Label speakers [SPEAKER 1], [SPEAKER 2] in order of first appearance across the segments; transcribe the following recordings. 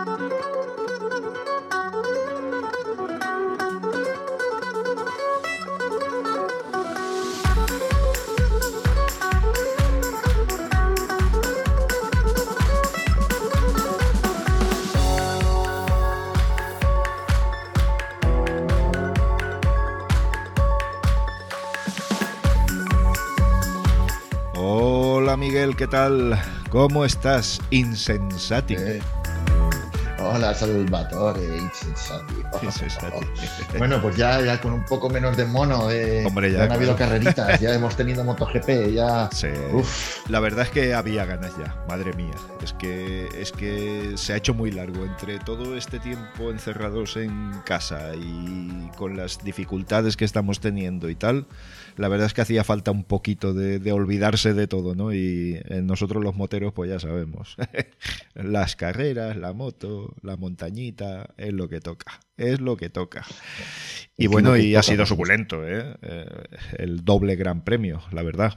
[SPEAKER 1] Hola Miguel, ¿qué tal? ¿Cómo estás? Insensati.
[SPEAKER 2] Hola Salvatore, Insensati. Bueno, pues ya con un poco menos de mono,
[SPEAKER 1] Hombre,
[SPEAKER 2] ya han habido carreritas, ya hemos tenido MotoGP, ya...
[SPEAKER 1] Sí.
[SPEAKER 2] Uf.
[SPEAKER 1] La verdad es que había ganas ya, madre mía. Es que se ha hecho muy largo entre todo este tiempo encerrados en casa y con las dificultades que estamos teniendo y tal. La verdad es que hacía falta un poquito de olvidarse de todo, ¿no? Y nosotros los moteros, pues ya sabemos. Las carreras, la moto, la montañita, es lo que toca. Es lo que toca. Y bueno, y ha sido suculento, ¿eh? El doble gran premio, la verdad.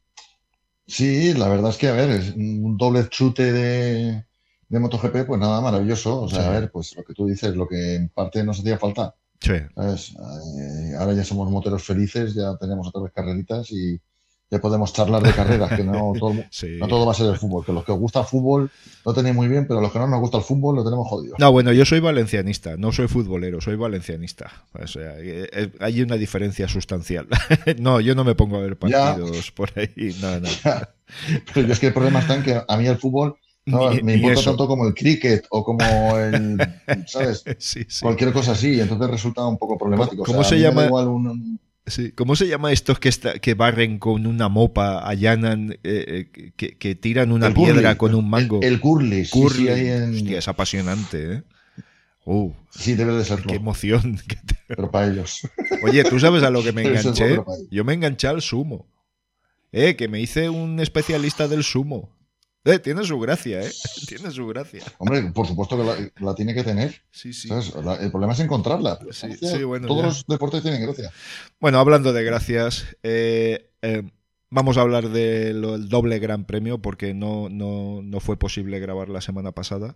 [SPEAKER 2] Sí, la verdad es que, a ver, es un doble chute de MotoGP, pues nada, maravilloso. O sea,
[SPEAKER 1] Sí.
[SPEAKER 2] A ver, pues lo que tú dices, lo que en parte nos hacía falta.
[SPEAKER 1] Sí.
[SPEAKER 2] ¿Sabes? Ahora ya somos moteros felices, ya tenemos otra vez carreritas y ya podemos charlar de carreras, que no todo,
[SPEAKER 1] Sí.
[SPEAKER 2] no todo va a ser el fútbol, que los que os gusta el fútbol lo tenéis muy bien, pero a los que no nos gusta el fútbol lo tenemos jodido.
[SPEAKER 1] No, bueno, yo soy valencianista, no soy futbolero, soy valencianista. O sea, hay una diferencia sustancial. No, yo no me pongo a ver partidos ya por ahí, no.
[SPEAKER 2] Ya. Pero yo es que el problema está en que a mí el fútbol no, me importa tanto como el cricket o como el, ¿sabes?
[SPEAKER 1] Sí.
[SPEAKER 2] Cualquier cosa así, entonces resulta un poco problemático.
[SPEAKER 1] ¿Cómo se llama? Sí. ¿Cómo se llama estos que barren con una mopa, allanan, que tiran una piedra con un mango?
[SPEAKER 2] El curling.
[SPEAKER 1] Sí,
[SPEAKER 2] en...
[SPEAKER 1] Hostia, es apasionante, ¿eh?
[SPEAKER 2] Sí, debe de serlo.
[SPEAKER 1] Qué emoción.
[SPEAKER 2] Pero para ellos.
[SPEAKER 1] Oye, ¿tú sabes a lo que me enganché? Yo me enganché al sumo. Que me hice un especialista del sumo. Tiene su gracia, Tiene su gracia.
[SPEAKER 2] Hombre, por supuesto que la tiene que tener.
[SPEAKER 1] Sí.
[SPEAKER 2] ¿Sabes? El problema es encontrarla.
[SPEAKER 1] Sí, bueno,
[SPEAKER 2] todos los deportes tienen gracia.
[SPEAKER 1] Bueno, hablando de gracias, vamos a hablar del doble gran premio porque no fue posible grabar la semana pasada.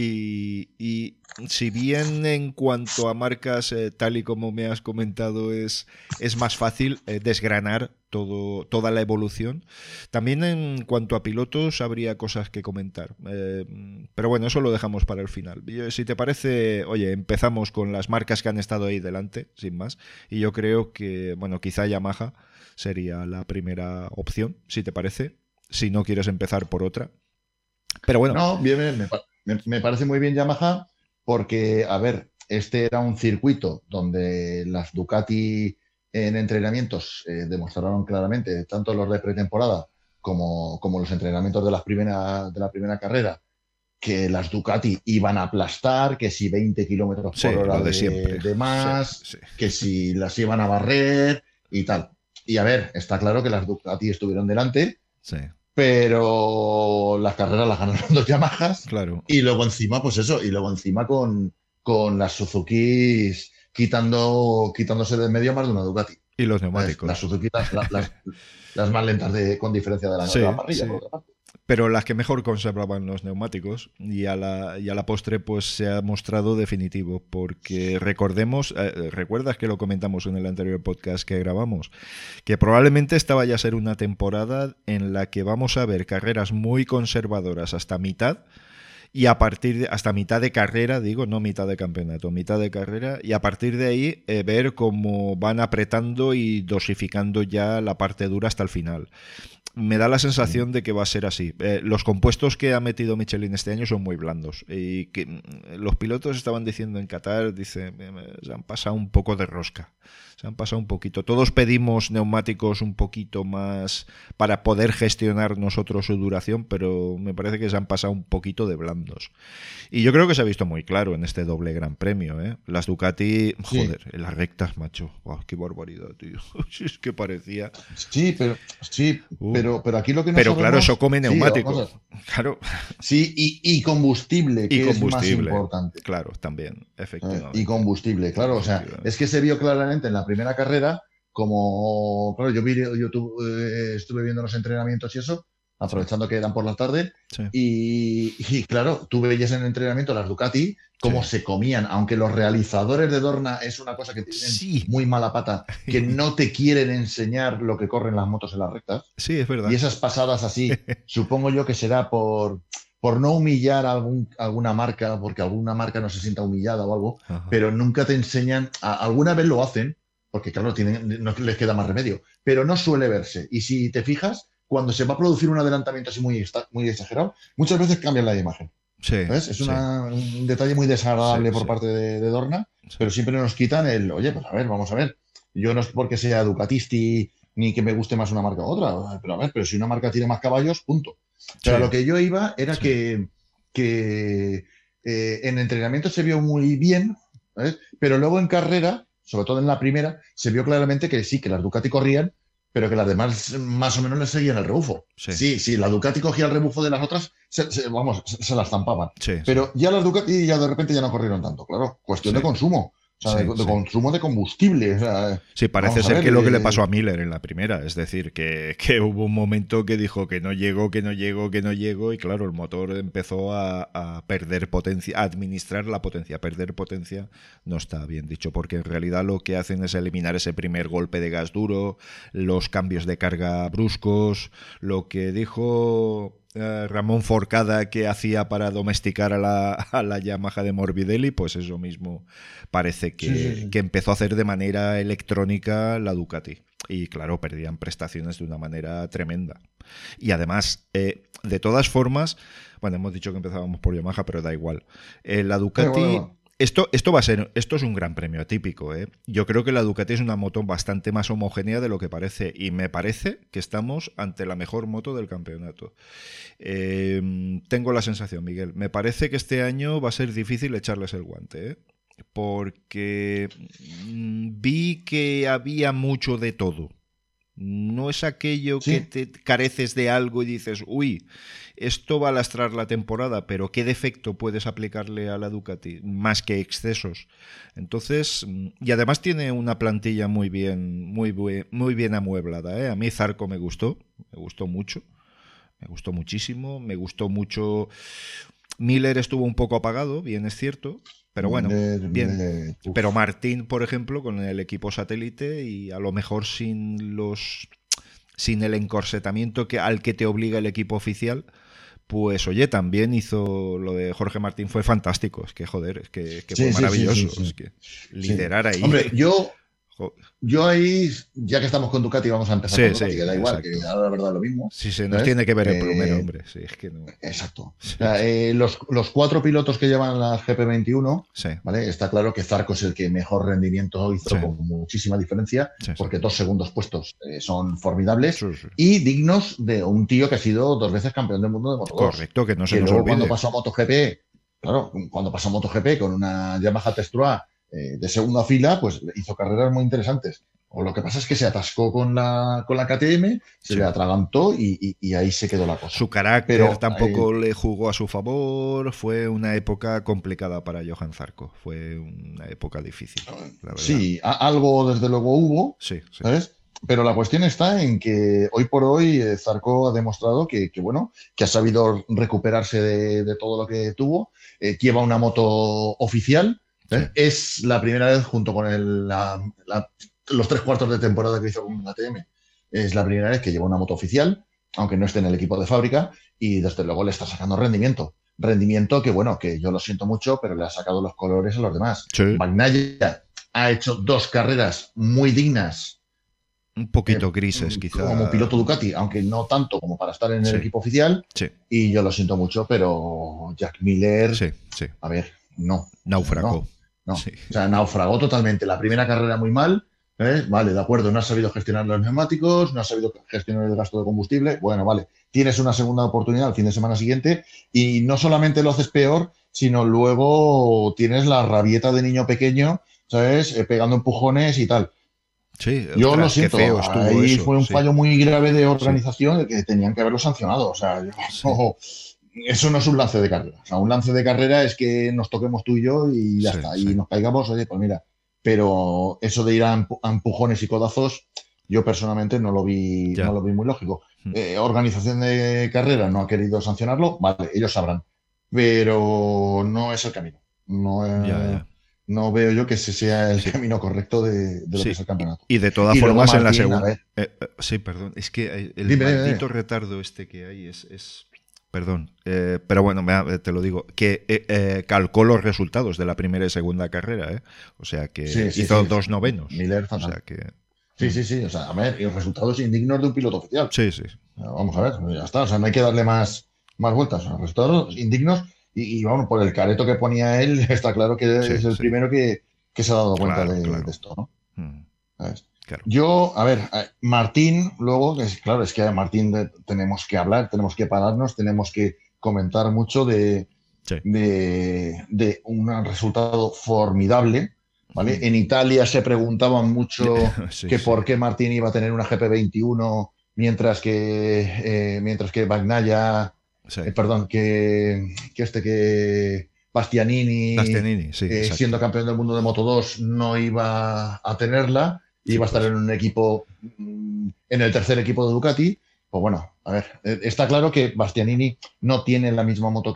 [SPEAKER 1] Y si bien en cuanto a marcas, tal y como me has comentado, es más fácil desgranar toda la evolución, también en cuanto a pilotos habría cosas que comentar. Pero bueno, eso lo dejamos para el final. Si te parece, oye, empezamos con las marcas que han estado ahí delante, sin más. Y yo creo que, bueno, quizá Yamaha sería la primera opción, si te parece, si no quieres empezar por otra. Pero bueno.
[SPEAKER 2] No, bien. Me parece muy bien Yamaha porque, a ver, este era un circuito donde las Ducati en entrenamientos demostraron claramente, tanto los de pretemporada como los entrenamientos de la primera carrera, que las Ducati iban a aplastar, que si 20 kilómetros por hora de más,
[SPEAKER 1] sí.
[SPEAKER 2] Que si las iban a barrer y tal. Y a ver, está claro que las Ducati estuvieron delante.
[SPEAKER 1] Sí.
[SPEAKER 2] Pero las carreras las ganaron los Yamahas.
[SPEAKER 1] Claro.
[SPEAKER 2] Y luego encima, pues eso, con las Suzukis quitándose de medio más de una Ducati.
[SPEAKER 1] Y los neumáticos.
[SPEAKER 2] Las Suzuki, las más lentas con diferencia de la parrilla, por otra parte.
[SPEAKER 1] Pero las que mejor conservaban los neumáticos y a la postre pues se ha mostrado definitivo porque recordemos, recuerdas que lo comentamos en el anterior podcast que grabamos, que probablemente esta vaya a ser una temporada en la que vamos a ver carreras muy conservadoras hasta mitad y hasta mitad de carrera, digo, no mitad de campeonato, mitad de carrera, y a partir de ahí ver cómo van apretando y dosificando ya la parte dura hasta el final. Me da la sensación de que va a ser así. Los compuestos que ha metido Michelin este año son muy blandos y que los pilotos estaban diciendo en Qatar, se han pasado un poco de rosca. Se han pasado un poquito. Todos pedimos neumáticos un poquito más para poder gestionar nosotros su duración, pero me parece que se han pasado un poquito de blandos. Y yo creo que se ha visto muy claro en este doble gran premio, ¿eh? Las Ducati, joder, en las rectas, macho. Wow, qué barbaridad, tío. Es que parecía.
[SPEAKER 2] Sí, pero aquí lo que no
[SPEAKER 1] Pero
[SPEAKER 2] sabemos,
[SPEAKER 1] claro, eso come neumáticos. Claro.
[SPEAKER 2] Sí, y combustible, que es más importante.
[SPEAKER 1] Claro, también, efectivamente.
[SPEAKER 2] Y combustible, claro. O sea, es que se vio claramente en la primera carrera, como, claro, yo estuve viendo los entrenamientos y eso, aprovechando que eran por la tarde.
[SPEAKER 1] Sí.
[SPEAKER 2] Y claro, tú veías en el entrenamiento las Ducati cómo se comían, aunque los realizadores de Dorna es una cosa que tienen
[SPEAKER 1] Sí.
[SPEAKER 2] muy mala pata, que no te quieren enseñar lo que corren las motos en las rectas.
[SPEAKER 1] Sí, es verdad.
[SPEAKER 2] Y esas pasadas así, supongo yo que será por no humillar a alguna marca, porque alguna marca no se sienta humillada o algo,
[SPEAKER 1] Ajá.
[SPEAKER 2] pero nunca te enseñan, alguna vez lo hacen, porque claro, no les queda más remedio, pero no suele verse. Y si te fijas, cuando se va a producir un adelantamiento así muy exagerado, muchas veces cambian la imagen.
[SPEAKER 1] Sí,
[SPEAKER 2] ¿Ves? Es
[SPEAKER 1] sí.
[SPEAKER 2] un detalle muy desagradable por parte de Dorna, pero siempre nos quitan oye, pues a ver, vamos a ver. Yo no es porque sea Ducatisti ni que me guste más una marca u otra, pero a ver, pero si una marca tiene más caballos, punto. Pero a lo que yo iba era que en entrenamiento se vio muy bien, ¿sabes? Pero luego en carrera, sobre todo en la primera, se vio claramente que sí, que las Ducati corrían, pero que las demás más o menos les seguían el rebufo. Sí, la Ducati cogía el rebufo de las otras, se las zampaban. Pero ya las Ducati ya de repente ya no corrieron tanto, claro, cuestión de consumo. O sea, de consumo de combustible. O sea,
[SPEAKER 1] sí, parece ser que lo que le pasó a Miller en la primera. Es decir, que hubo un momento que dijo que no llegó, y claro, el motor empezó a perder potencia, a administrar la potencia. Perder potencia no está bien dicho, porque en realidad lo que hacen es eliminar ese primer golpe de gas duro, los cambios de carga bruscos, lo que dijo Ramón Forcada que hacía para domesticar a la Yamaha de Morbidelli, pues eso mismo parece que empezó a hacer de manera electrónica la Ducati. Y claro, perdían prestaciones de una manera tremenda. Y además, de todas formas, bueno, hemos dicho que empezábamos por Yamaha, pero da igual. La Ducati... Bueno. Esto es un gran premio atípico, ¿eh? Yo creo que la Ducati es una moto bastante más homogénea de lo que parece, y me parece que estamos ante la mejor moto del campeonato. Tengo la sensación, Miguel, me parece que este año va a ser difícil echarles el guante, ¿eh? Porque vi que había mucho de todo. No es aquello que te careces de algo y dices, uy, esto va a lastrar la temporada, pero ¿qué defecto puedes aplicarle a la Ducati? Más que excesos. Entonces, y además tiene una plantilla muy bien amueblada, ¿eh? A mí Zarco me gustó mucho, me gustó muchísimo, me gustó mucho. Miller estuvo un poco apagado, bien es cierto, pero bueno, bien. Pero Martín, por ejemplo, con el equipo satélite y a lo mejor sin el encorsetamiento al que te obliga el equipo oficial, pues oye, también hizo lo de Jorge Martín, fue fantástico. Es que joder, es que fue maravilloso. Sí. Es que liderar ahí.
[SPEAKER 2] Hombre, yo ahí, ya que estamos con Ducati, vamos a empezar con Ducati, que da igual, que ahora la verdad lo mismo.
[SPEAKER 1] Sí, se nos tiene que ver el plumero, hombre. Sí, es que no.
[SPEAKER 2] Exacto. O sea, los 4 pilotos que llevan la GP21, ¿vale? Está claro que Zarco es el que mejor rendimiento hizo, con muchísima diferencia, porque 2 segundos puestos son formidables y dignos de un tío que ha sido 2 veces campeón del mundo de Moto2.
[SPEAKER 1] Correcto, que no se nos
[SPEAKER 2] luego
[SPEAKER 1] olvide.
[SPEAKER 2] Cuando pasó a MotoGP con una Yamaha Testrua de segunda fila, pues hizo carreras muy interesantes. O lo que pasa es que se atascó con la KTM, se le atragantó y ahí se quedó la cosa.
[SPEAKER 1] Su carácter tampoco le jugó a su favor. Fue una época complicada para Johan Zarco. Fue una época difícil, la verdad.
[SPEAKER 2] Sí, algo desde luego hubo, ¿sabes? Pero la cuestión está en que hoy por hoy Zarco ha demostrado que ha sabido recuperarse de todo lo que tuvo. Lleva una moto oficial. Es la primera vez, junto con los 3 cuartos de temporada que hizo con KTM, es la primera vez que lleva una moto oficial, aunque no esté en el equipo de fábrica, y desde luego le está sacando rendimiento. Rendimiento que yo lo siento mucho, pero le ha sacado los colores a los demás. Bagnaia ha hecho 2 carreras muy dignas.
[SPEAKER 1] Un poquito grises, quizá.
[SPEAKER 2] Como piloto Ducati, aunque no tanto como para estar en el equipo oficial. Y yo lo siento mucho, pero Jack Miller, a ver, no.
[SPEAKER 1] Naufragó.
[SPEAKER 2] No. O sea, naufragó totalmente. La primera carrera muy mal, vale, de acuerdo, no has sabido gestionar los neumáticos, no has sabido gestionar el gasto de combustible, bueno, vale, tienes una segunda oportunidad el fin de semana siguiente y no solamente lo haces peor, sino luego tienes la rabieta de niño pequeño, ¿sabes? Pegando empujones y tal.
[SPEAKER 1] Sí,
[SPEAKER 2] yo lo siento, feo ahí eso, fue un fallo muy grave de organización que tenían que haberlo sancionado, o sea, eso no es un lance de carrera. O sea, un lance de carrera es que nos toquemos tú y yo y ya está. Y nos caigamos, oye, pues mira. Pero eso de ir a empujones y codazos, yo personalmente no lo vi muy lógico. organización de carrera no ha querido sancionarlo, vale, ellos sabrán, pero no es el camino. No,
[SPEAKER 1] Ya, ya.
[SPEAKER 2] no veo yo que ese sea el
[SPEAKER 1] Sí,
[SPEAKER 2] camino correcto de lo que es
[SPEAKER 1] sí.
[SPEAKER 2] el campeonato.
[SPEAKER 1] Y de todas
[SPEAKER 2] Y luego
[SPEAKER 1] formas en la
[SPEAKER 2] Martín, a
[SPEAKER 1] segunda...
[SPEAKER 2] ver,
[SPEAKER 1] sí, perdón. Es que el
[SPEAKER 2] dime, dime, dime.
[SPEAKER 1] maldito retardo este que hay es... Perdón, pero bueno, te lo digo, que calcó los resultados de la primera y segunda carrera, ¿eh? O sea que
[SPEAKER 2] Sí, sí,
[SPEAKER 1] hizo
[SPEAKER 2] sí.
[SPEAKER 1] 2 novenos.
[SPEAKER 2] Miller,
[SPEAKER 1] O
[SPEAKER 2] fatal.
[SPEAKER 1] sea que...
[SPEAKER 2] Sí, sí, sí. O sea, a ver, y resultados indignos de un piloto oficial.
[SPEAKER 1] Sí, sí.
[SPEAKER 2] Vamos a ver, ya está. O sea, no hay que darle más vueltas. O sea, resultados indignos. Y vamos, por el careto que ponía él, está claro que
[SPEAKER 1] Sí,
[SPEAKER 2] es el
[SPEAKER 1] sí.
[SPEAKER 2] primero que se ha dado cuenta
[SPEAKER 1] Claro,
[SPEAKER 2] de
[SPEAKER 1] claro.
[SPEAKER 2] esto, ¿no?
[SPEAKER 1] Mm,
[SPEAKER 2] ¿Sabes?
[SPEAKER 1] claro.
[SPEAKER 2] Yo, a ver, Martín, luego, claro, es que a Martín tenemos que hablar, tenemos que pararnos, tenemos que comentar mucho
[SPEAKER 1] Sí.
[SPEAKER 2] de un resultado formidable, ¿vale?
[SPEAKER 1] Mm.
[SPEAKER 2] En Italia se preguntaban mucho
[SPEAKER 1] Sí,
[SPEAKER 2] que
[SPEAKER 1] sí.
[SPEAKER 2] por qué Martín iba a tener una GP21 mientras que Bagnaia,
[SPEAKER 1] Sí.
[SPEAKER 2] perdón, que Bastianini,
[SPEAKER 1] Bastianini, sí,
[SPEAKER 2] siendo
[SPEAKER 1] exacto.
[SPEAKER 2] campeón del mundo de Moto2, no iba a tenerla,
[SPEAKER 1] Sí,
[SPEAKER 2] iba a estar
[SPEAKER 1] pues.
[SPEAKER 2] en un equipo, en el tercer equipo de Ducati. Pues bueno, a ver, está claro que Bastianini no tiene la misma moto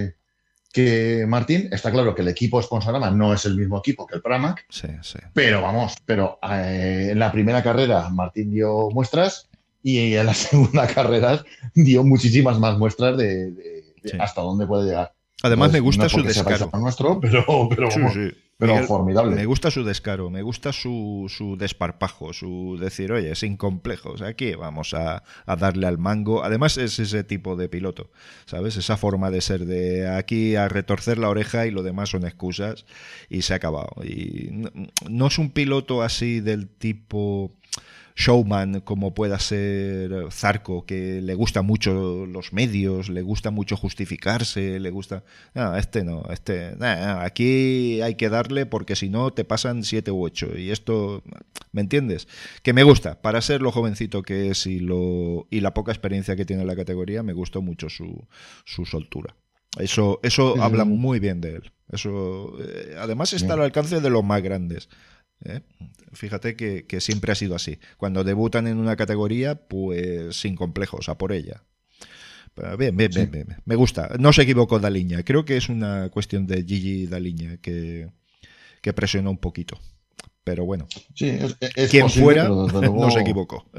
[SPEAKER 2] que Martín. Está claro que el equipo Sponsorama no es el mismo equipo que el Pramac,
[SPEAKER 1] Sí, sí.
[SPEAKER 2] pero vamos, en la primera carrera Martín dio muestras y en la segunda carrera dio muchísimas más muestras de
[SPEAKER 1] Sí.
[SPEAKER 2] hasta dónde puede llegar.
[SPEAKER 1] Además, me
[SPEAKER 2] Entonces, no
[SPEAKER 1] gusta
[SPEAKER 2] es
[SPEAKER 1] su
[SPEAKER 2] porque sea
[SPEAKER 1] descaro.
[SPEAKER 2] paisano nuestro, pero
[SPEAKER 1] Sí,
[SPEAKER 2] vamos,
[SPEAKER 1] sí.
[SPEAKER 2] pero
[SPEAKER 1] Miguel, me
[SPEAKER 2] formidable.
[SPEAKER 1] gusta su descaro, me gusta su desparpajo, su decir, oye, sin complejos, aquí vamos a darle al mango. Además, es ese tipo de piloto, ¿sabes? Esa forma de ser de aquí a retorcer la oreja y lo demás son excusas y se ha acabado. Y no es un piloto así del tipo showman como pueda ser Zarco, que le gusta mucho los medios, le gusta mucho justificarse, le gusta... No, no, aquí hay que darle porque si no te pasan 7 u 8 y esto, ¿me entiendes? Que me gusta, para ser lo jovencito que es y la poca experiencia que tiene en la categoría, me gustó mucho su soltura. Eso
[SPEAKER 2] Sí,
[SPEAKER 1] habla
[SPEAKER 2] sí,
[SPEAKER 1] muy bien de él. Eso, además está al
[SPEAKER 2] sí.
[SPEAKER 1] alcance de los más grandes. ¿Eh? Fíjate que siempre ha sido así. Cuando debutan en una categoría, pues sin complejos, a por ella. Pero bien, bien, bien,
[SPEAKER 2] Sí,
[SPEAKER 1] bien. Me gusta. No se equivocó Daliña. Creo que es una cuestión de Gigi Daliña que presionó un poquito. Pero bueno,
[SPEAKER 2] sí, es
[SPEAKER 1] quien
[SPEAKER 2] posible,
[SPEAKER 1] fuera,
[SPEAKER 2] pero desde
[SPEAKER 1] no se
[SPEAKER 2] luego,
[SPEAKER 1] equivocó.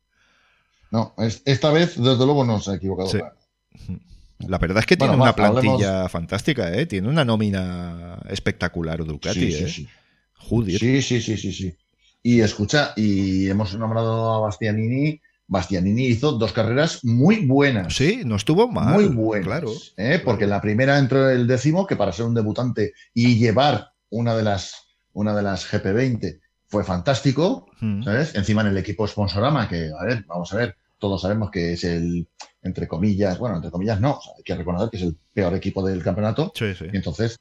[SPEAKER 2] no, esta vez desde luego no se ha equivocado
[SPEAKER 1] Sí.
[SPEAKER 2] para nada.
[SPEAKER 1] La verdad es que tiene
[SPEAKER 2] Bueno,
[SPEAKER 1] una
[SPEAKER 2] hablemos.
[SPEAKER 1] plantilla fantástica, ¿eh? Tiene una nómina espectacular
[SPEAKER 2] Sí,
[SPEAKER 1] Ducati,
[SPEAKER 2] sí,
[SPEAKER 1] ¿eh?
[SPEAKER 2] sí.
[SPEAKER 1] Joder.
[SPEAKER 2] Sí, sí, sí, sí, sí. Y escucha, y hemos nombrado a Bastianini. Bastianini hizo dos carreras
[SPEAKER 1] Sí, no estuvo
[SPEAKER 2] muy
[SPEAKER 1] mal, claro,
[SPEAKER 2] buenas, ¿eh? Porque en
[SPEAKER 1] claro.
[SPEAKER 2] la primera entró el décimo, que para ser un debutante y llevar una de las GP20 fue fantástico,
[SPEAKER 1] Mm.
[SPEAKER 2] ¿sabes? Encima en el equipo Sponsorama, que, a ver, vamos a ver, todos sabemos que es el, entre comillas, bueno, entre comillas no, o sea, hay que reconocer que es el peor equipo del campeonato,
[SPEAKER 1] Sí, sí.
[SPEAKER 2] y entonces,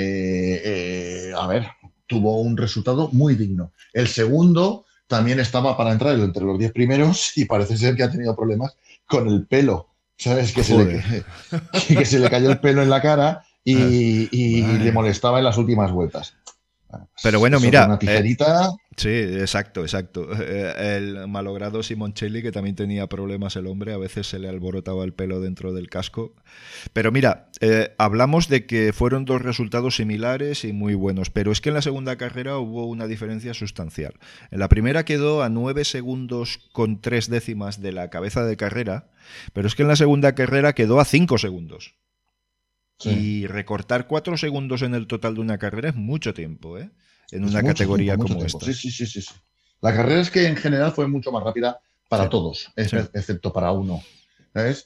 [SPEAKER 2] a ver, tuvo un resultado muy digno. El segundo también estaba para entrar entre los 10 primeros y parece ser que ha tenido problemas con el pelo. ¿Sabes? Que se le,
[SPEAKER 1] Joder.
[SPEAKER 2] que se le cayó el pelo en la cara y le
[SPEAKER 1] Madre.
[SPEAKER 2] molestaba en las últimas vueltas.
[SPEAKER 1] Pero
[SPEAKER 2] Pues
[SPEAKER 1] bueno,
[SPEAKER 2] eso de
[SPEAKER 1] mira,
[SPEAKER 2] una tijerita.
[SPEAKER 1] sí, exacto, exacto. El malogrado Simoncelli, que también tenía problemas el hombre, a veces se le alborotaba el pelo dentro del casco. Pero mira, hablamos de que fueron dos resultados similares y muy buenos, pero es que en la segunda carrera hubo una diferencia sustancial. En la primera quedó a 9 segundos con 3 décimas de la cabeza de carrera, pero es que en la segunda carrera quedó a 5 segundos.
[SPEAKER 2] Sí,
[SPEAKER 1] Y recortar 4 segundos en el total de una carrera es mucho tiempo, ¿eh? En
[SPEAKER 2] es
[SPEAKER 1] una
[SPEAKER 2] mucho tiempo,
[SPEAKER 1] categoría
[SPEAKER 2] mucho
[SPEAKER 1] como
[SPEAKER 2] tiempo. Sí,
[SPEAKER 1] esta.
[SPEAKER 2] sí, sí, sí, sí. La carrera es que en general fue mucho más rápida
[SPEAKER 1] Sí,
[SPEAKER 2] para todos,
[SPEAKER 1] sí.
[SPEAKER 2] excepto para uno. ¿Sabes?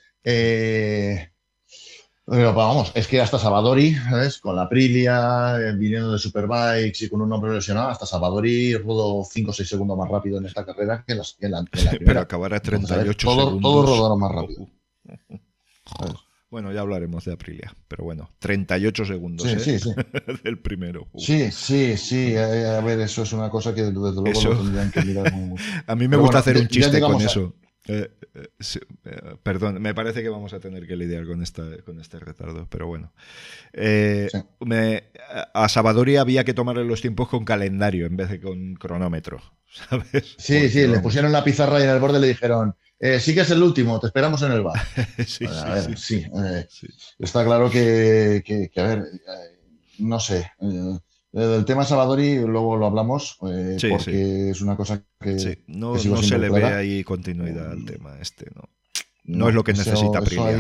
[SPEAKER 2] Pero vamos, es que hasta Savadori, ¿sabes? Con la Aprilia, viniendo de Superbikes y con un hombre lesionado, hasta Savadori rodó 5 o 6 segundos más rápido en esta carrera que en la
[SPEAKER 1] Pero
[SPEAKER 2] primera.
[SPEAKER 1] acabar a
[SPEAKER 2] Entonces, a ver,
[SPEAKER 1] 38
[SPEAKER 2] todos
[SPEAKER 1] segundos.
[SPEAKER 2] rodaron más rápido.
[SPEAKER 1] Ojo.
[SPEAKER 2] ¿Sabes?
[SPEAKER 1] Bueno, ya hablaremos de Aprilia, pero bueno, 38 segundos,
[SPEAKER 2] Sí,
[SPEAKER 1] ¿eh?
[SPEAKER 2] sí, sí.
[SPEAKER 1] Del primero.
[SPEAKER 2] Sí, sí, sí. A ver, eso es una cosa que desde luego lo
[SPEAKER 1] Eso.
[SPEAKER 2] tendrían que mirar muy mucho.
[SPEAKER 1] A mí me
[SPEAKER 2] Pero
[SPEAKER 1] gusta
[SPEAKER 2] bueno,
[SPEAKER 1] hacer un
[SPEAKER 2] ya
[SPEAKER 1] chiste con
[SPEAKER 2] llegamos a.
[SPEAKER 1] eso. Sí, perdón, me parece que vamos a tener que lidiar con este retardo, pero bueno.
[SPEAKER 2] Sí,
[SPEAKER 1] A Savadori había que tomarle los tiempos con calendario en vez de con cronómetro, ¿sabes?
[SPEAKER 2] sí,
[SPEAKER 1] Porque
[SPEAKER 2] sí, le
[SPEAKER 1] vamos.
[SPEAKER 2] pusieron la pizarra y en el borde le dijeron, Sí que es el último, te esperamos en el bar.
[SPEAKER 1] Sí,
[SPEAKER 2] A
[SPEAKER 1] sí,
[SPEAKER 2] ver,
[SPEAKER 1] sí.
[SPEAKER 2] sí.
[SPEAKER 1] Sí,
[SPEAKER 2] Está claro que, a ver, no sé. Del tema Salvadori luego lo hablamos,
[SPEAKER 1] sí, sí.
[SPEAKER 2] porque es una cosa
[SPEAKER 1] Sí.
[SPEAKER 2] que
[SPEAKER 1] No,
[SPEAKER 2] sigo
[SPEAKER 1] no se
[SPEAKER 2] siendo
[SPEAKER 1] le ve
[SPEAKER 2] clara.
[SPEAKER 1] ahí continuidad al
[SPEAKER 2] Eh,
[SPEAKER 1] tema este, ¿no? No es lo
[SPEAKER 2] no,
[SPEAKER 1] que necesita
[SPEAKER 2] eso
[SPEAKER 1] Aprilia.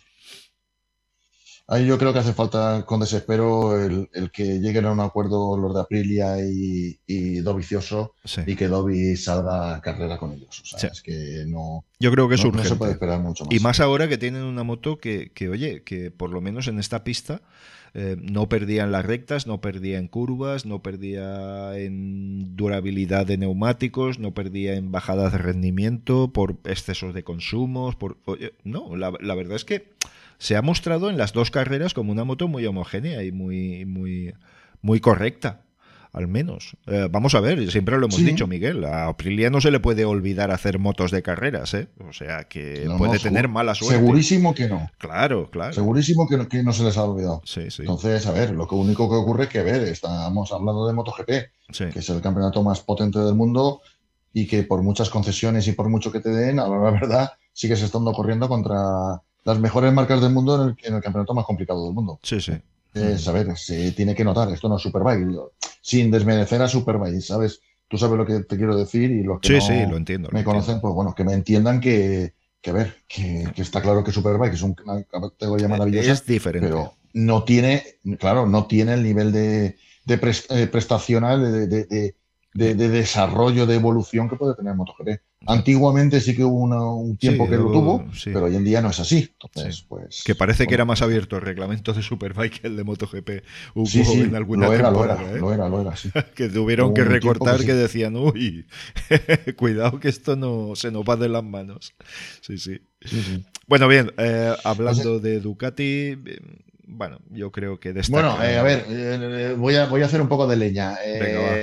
[SPEAKER 2] ahí yo creo que hace falta con desespero el que lleguen a un acuerdo los de Aprilia y Dovizioso
[SPEAKER 1] Sí,
[SPEAKER 2] y que Dovi salga a carrera con ellos. O
[SPEAKER 1] sí.
[SPEAKER 2] sea, es que no,
[SPEAKER 1] Yo creo que es
[SPEAKER 2] no se puede
[SPEAKER 1] urgente.
[SPEAKER 2] esperar mucho
[SPEAKER 1] Y
[SPEAKER 2] más.
[SPEAKER 1] más ahora que tienen una moto oye, que por lo menos en esta pista no perdía en las rectas, no perdía en curvas, no perdía en durabilidad de neumáticos, no perdía en bajadas de rendimiento por excesos de consumos. Oye, no, la verdad es que se ha mostrado en las dos carreras como una moto muy homogénea y muy correcta. Al menos. Vamos a ver, siempre lo hemos dicho,
[SPEAKER 2] Sí,
[SPEAKER 1] Miguel. A Aprilia no se le puede olvidar hacer motos de carreras, ¿eh? O sea, que
[SPEAKER 2] no, no,
[SPEAKER 1] puede tener mala suerte.
[SPEAKER 2] segurísimo que no.
[SPEAKER 1] Claro, claro.
[SPEAKER 2] Segurísimo que no se les ha olvidado.
[SPEAKER 1] Sí, sí.
[SPEAKER 2] Entonces, a ver, lo único que ocurre es que, a ver, estamos hablando de MotoGP,
[SPEAKER 1] Sí,
[SPEAKER 2] que es el campeonato más potente del mundo y que por muchas concesiones y por mucho que te den, a la verdad, sigues estando corriendo contra las mejores marcas del mundo en el campeonato más complicado del mundo.
[SPEAKER 1] sí, sí.
[SPEAKER 2] A ver, se tiene que notar, esto no es Superbike, sin desmerecer a Superbike, ¿sabes? Tú sabes lo que te quiero decir y los que
[SPEAKER 1] Sí, sí, lo
[SPEAKER 2] no
[SPEAKER 1] entiendo, lo
[SPEAKER 2] me
[SPEAKER 1] entiendo.
[SPEAKER 2] conocen, pues bueno, que me entiendan a ver, que está claro que Superbike es una categoría
[SPEAKER 1] Es
[SPEAKER 2] maravillosa,
[SPEAKER 1] diferente.
[SPEAKER 2] pero no tiene, claro, no tiene el nivel de prestacional, de desarrollo, de evolución que puede tener MotoGP. Antiguamente sí que hubo un tiempo
[SPEAKER 1] Sí,
[SPEAKER 2] que lo tuvo,
[SPEAKER 1] sí,
[SPEAKER 2] pero hoy en día no es así.
[SPEAKER 1] sí.
[SPEAKER 2] Entonces,
[SPEAKER 1] Que
[SPEAKER 2] pues,
[SPEAKER 1] parece que era
[SPEAKER 2] bueno,
[SPEAKER 1] más
[SPEAKER 2] ya está.
[SPEAKER 1] abierto el reglamento de Superbike que el de MotoGP
[SPEAKER 2] Sí,
[SPEAKER 1] hubo en
[SPEAKER 2] sí,
[SPEAKER 1] alguna temporada, ¿eh?
[SPEAKER 2] lo era, sí.
[SPEAKER 1] Que tuvieron
[SPEAKER 2] Hubo
[SPEAKER 1] que
[SPEAKER 2] un tiempo que
[SPEAKER 1] recortar que
[SPEAKER 2] sí.
[SPEAKER 1] decían, uy, cuidado que esto no se nos va de las manos. Sí, sí.
[SPEAKER 2] Sí, sí.
[SPEAKER 1] Bueno, bien,
[SPEAKER 2] Pues,
[SPEAKER 1] hablando de Ducati, bueno, yo creo que
[SPEAKER 2] bueno, a ver,
[SPEAKER 1] destaca.
[SPEAKER 2] voy a hacer un poco de leña.
[SPEAKER 1] Venga, va.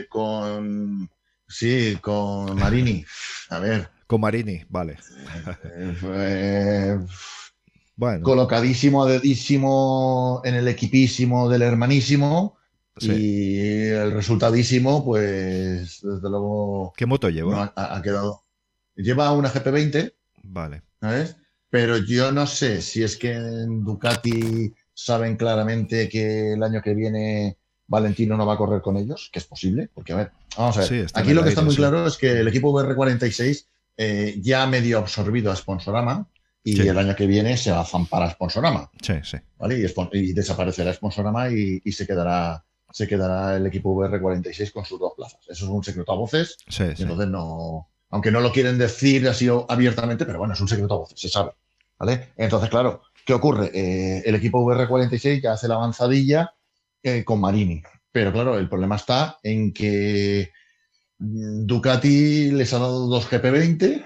[SPEAKER 2] Sí, con Marini. A ver,
[SPEAKER 1] Con Marini, vale.
[SPEAKER 2] eh,
[SPEAKER 1] Bueno,
[SPEAKER 2] colocadísimo, dedísimo en el equipísimo del hermanísimo
[SPEAKER 1] sí.
[SPEAKER 2] y el resultadísimo, pues desde luego
[SPEAKER 1] ¿Qué moto
[SPEAKER 2] no
[SPEAKER 1] lleva?
[SPEAKER 2] ha quedado. Lleva una GP20,
[SPEAKER 1] Vale.
[SPEAKER 2] ¿sabes? Pero yo no sé si es que en Ducati saben claramente que el año que viene Valentino no va a correr con ellos, que es posible, porque a ver, vamos a
[SPEAKER 1] Sí,
[SPEAKER 2] ver,
[SPEAKER 1] está en
[SPEAKER 2] aquí
[SPEAKER 1] el
[SPEAKER 2] lo que está
[SPEAKER 1] aire,
[SPEAKER 2] muy
[SPEAKER 1] sí.
[SPEAKER 2] claro es que el equipo VR46 ya ha medio absorbido a Sponsorama y
[SPEAKER 1] Sí,
[SPEAKER 2] el año que viene se va a zampar a Sponsorama,
[SPEAKER 1] sí, sí.
[SPEAKER 2] ¿vale? Y desaparecerá Sponsorama y se quedará el equipo VR46 con sus dos plazas. Eso es un secreto a voces
[SPEAKER 1] Sí,
[SPEAKER 2] y
[SPEAKER 1] sí.
[SPEAKER 2] entonces no, aunque no lo quieren decir así abiertamente, pero bueno, es un secreto a voces, se sabe, ¿vale? Entonces, claro, ¿qué ocurre? El equipo VR46 ya hace la avanzadilla con Marini, pero claro, el problema está en que Ducati les ha dado dos GP20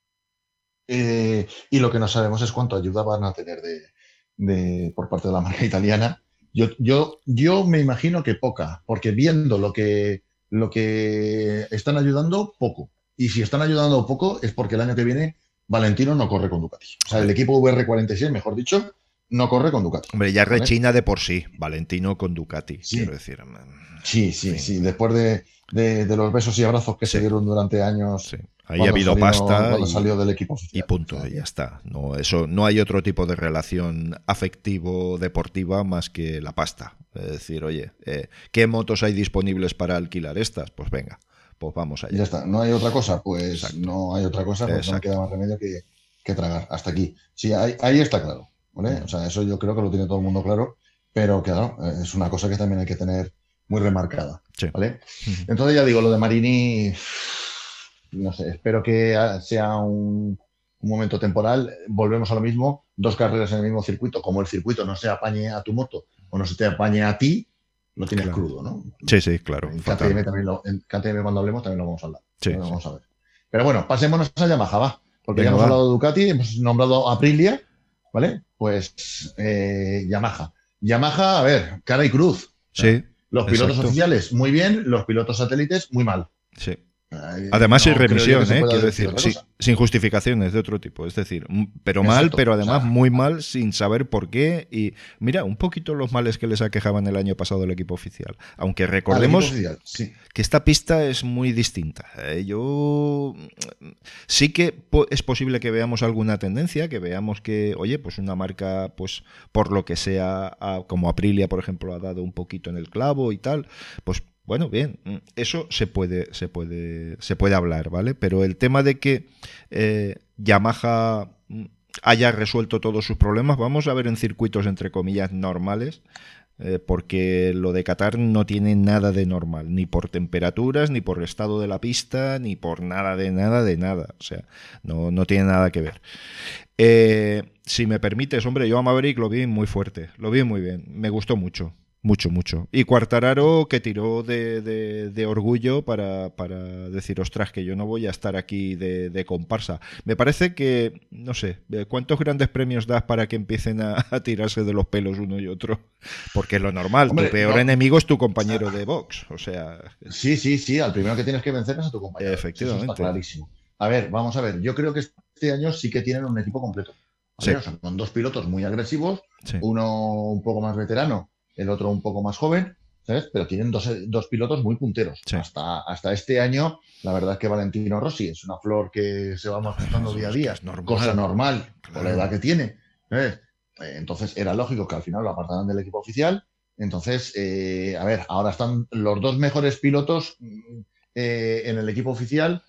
[SPEAKER 2] y lo que no sabemos es cuánto ayuda van a tener por parte de la marca italiana. Yo me imagino que poca, porque viendo lo que están ayudando, poco. Y si están ayudando poco es porque el año que viene Valentino no corre con Ducati. O sea, el
[SPEAKER 1] Hombre,
[SPEAKER 2] equipo VR46, mejor dicho, no corre con Ducati.
[SPEAKER 1] hombre, ya
[SPEAKER 2] ¿Vale?
[SPEAKER 1] rechina de por sí. Valentino con Ducati, quiero
[SPEAKER 2] Sí,
[SPEAKER 1] decir.
[SPEAKER 2] sí,
[SPEAKER 1] En
[SPEAKER 2] sí,
[SPEAKER 1] fin.
[SPEAKER 2] sí. Después de los besos y abrazos que se
[SPEAKER 1] Sí,
[SPEAKER 2] dieron durante años
[SPEAKER 1] sí. Ahí ha habido pasta
[SPEAKER 2] cuando salió del equipo
[SPEAKER 1] y
[SPEAKER 2] oficial. O
[SPEAKER 1] punto,
[SPEAKER 2] sea,
[SPEAKER 1] y ya está. No, eso, no hay otro tipo de relación afectivo-deportiva más que la pasta. Es decir, oye, ¿qué motos hay disponibles para alquilar estas? Pues venga, pues vamos
[SPEAKER 2] ya
[SPEAKER 1] allá.
[SPEAKER 2] está. ¿No hay otra cosa? Pues
[SPEAKER 1] Exacto,
[SPEAKER 2] no hay otra cosa, pues no me queda
[SPEAKER 1] exacto.
[SPEAKER 2] más remedio que tragar. Hasta aquí. Sí, ahí está claro. ¿Vale? O
[SPEAKER 1] Ujú.
[SPEAKER 2] sea, eso yo creo que lo tiene todo el mundo claro, pero claro, es una cosa que también hay que tener muy remarcada.
[SPEAKER 1] Sí.
[SPEAKER 2] ¿Vale?
[SPEAKER 1] Ujú.
[SPEAKER 2] Entonces ya digo, lo de Marini, no sé, espero que sea un momento temporal. Volvemos a lo mismo, dos carreras en el mismo circuito. Como el circuito no se apañe a tu moto o no se te apañe a ti, lo tienes
[SPEAKER 1] Claro.
[SPEAKER 2] crudo, ¿no?
[SPEAKER 1] Sí, sí, claro,
[SPEAKER 2] En
[SPEAKER 1] fatal.
[SPEAKER 2] KTM también en KTM cuando hablemos también lo vamos a hablar.
[SPEAKER 1] Sí,
[SPEAKER 2] Lo
[SPEAKER 1] sí.
[SPEAKER 2] vamos a ver. Pero bueno, pasémonos a Yamaha, va. Porque ya
[SPEAKER 1] Venga,
[SPEAKER 2] hemos
[SPEAKER 1] va.
[SPEAKER 2] hablado de Ducati, hemos nombrado Aprilia, ¿vale? Pues Yamaha. Yamaha, a ver, cara y cruz. O sea,
[SPEAKER 1] Sí,
[SPEAKER 2] los pilotos
[SPEAKER 1] exacto.
[SPEAKER 2] oficiales, muy bien, los pilotos satélites, muy mal.
[SPEAKER 1] Sí. Además, sin
[SPEAKER 2] no creo yo
[SPEAKER 1] remisión,
[SPEAKER 2] que se pueda
[SPEAKER 1] quiero
[SPEAKER 2] decir
[SPEAKER 1] decir,
[SPEAKER 2] otra cosa.
[SPEAKER 1] sin justificaciones de otro tipo. Es decir, pero mal,
[SPEAKER 2] Exacto.
[SPEAKER 1] pero
[SPEAKER 2] O
[SPEAKER 1] además
[SPEAKER 2] sea,
[SPEAKER 1] muy mal, sin saber por qué. Y mira, un poquito los males que les aquejaban el año pasado el equipo oficial. Aunque
[SPEAKER 2] al equipo
[SPEAKER 1] recordemos
[SPEAKER 2] oficial, sí.
[SPEAKER 1] que esta pista es muy distinta. Yo sí que es posible que veamos alguna tendencia, que veamos que, oye, pues una marca, pues por lo que sea, como Aprilia, por ejemplo, ha dado un poquito en el clavo y tal, pues bueno, bien, eso se puede hablar, ¿vale? Pero el tema de que Yamaha haya resuelto todos sus problemas, vamos a ver en circuitos entre comillas normales, porque lo de Qatar no tiene nada de normal, ni por temperaturas, ni por estado de la pista, ni por nada de nada de nada. O sea, no tiene nada que ver. Si me permites, hombre, yo a Maverick lo vi muy fuerte, lo vi muy bien, me gustó mucho. Mucho, mucho. Y Quartararo que tiró de orgullo para decir, ostras, que yo no voy a estar aquí de comparsa. Me parece que, no sé, ¿cuántos grandes premios das para que empiecen a tirarse de los pelos uno y otro? Porque es lo normal, tu
[SPEAKER 2] Hombre,
[SPEAKER 1] peor
[SPEAKER 2] no.
[SPEAKER 1] enemigo es tu
[SPEAKER 2] O sea,
[SPEAKER 1] compañero de box. O sea,
[SPEAKER 2] sí, al primero que tienes que vencer es a tu compañero de box, eso está
[SPEAKER 1] efectivamente.
[SPEAKER 2] clarísimo. A ver, vamos a ver, yo creo que este año sí que tienen un equipo completo,
[SPEAKER 1] Sí,
[SPEAKER 2] ¿vale? O sea, con dos pilotos muy agresivos,
[SPEAKER 1] sí,
[SPEAKER 2] uno un poco más veterano, el otro un poco más joven, ¿sabes? Pero tienen dos pilotos muy punteros.
[SPEAKER 1] sí.
[SPEAKER 2] Hasta este año, la verdad es que Valentino Rossi es una flor que se va marchitando día a
[SPEAKER 1] Es que
[SPEAKER 2] día,
[SPEAKER 1] es
[SPEAKER 2] cosa
[SPEAKER 1] normal,
[SPEAKER 2] normal por la edad
[SPEAKER 1] claro.
[SPEAKER 2] que tiene, ¿sabes? Entonces era lógico que al final lo apartaran del equipo oficial. Entonces, a ver, ahora están los dos mejores pilotos en el equipo oficial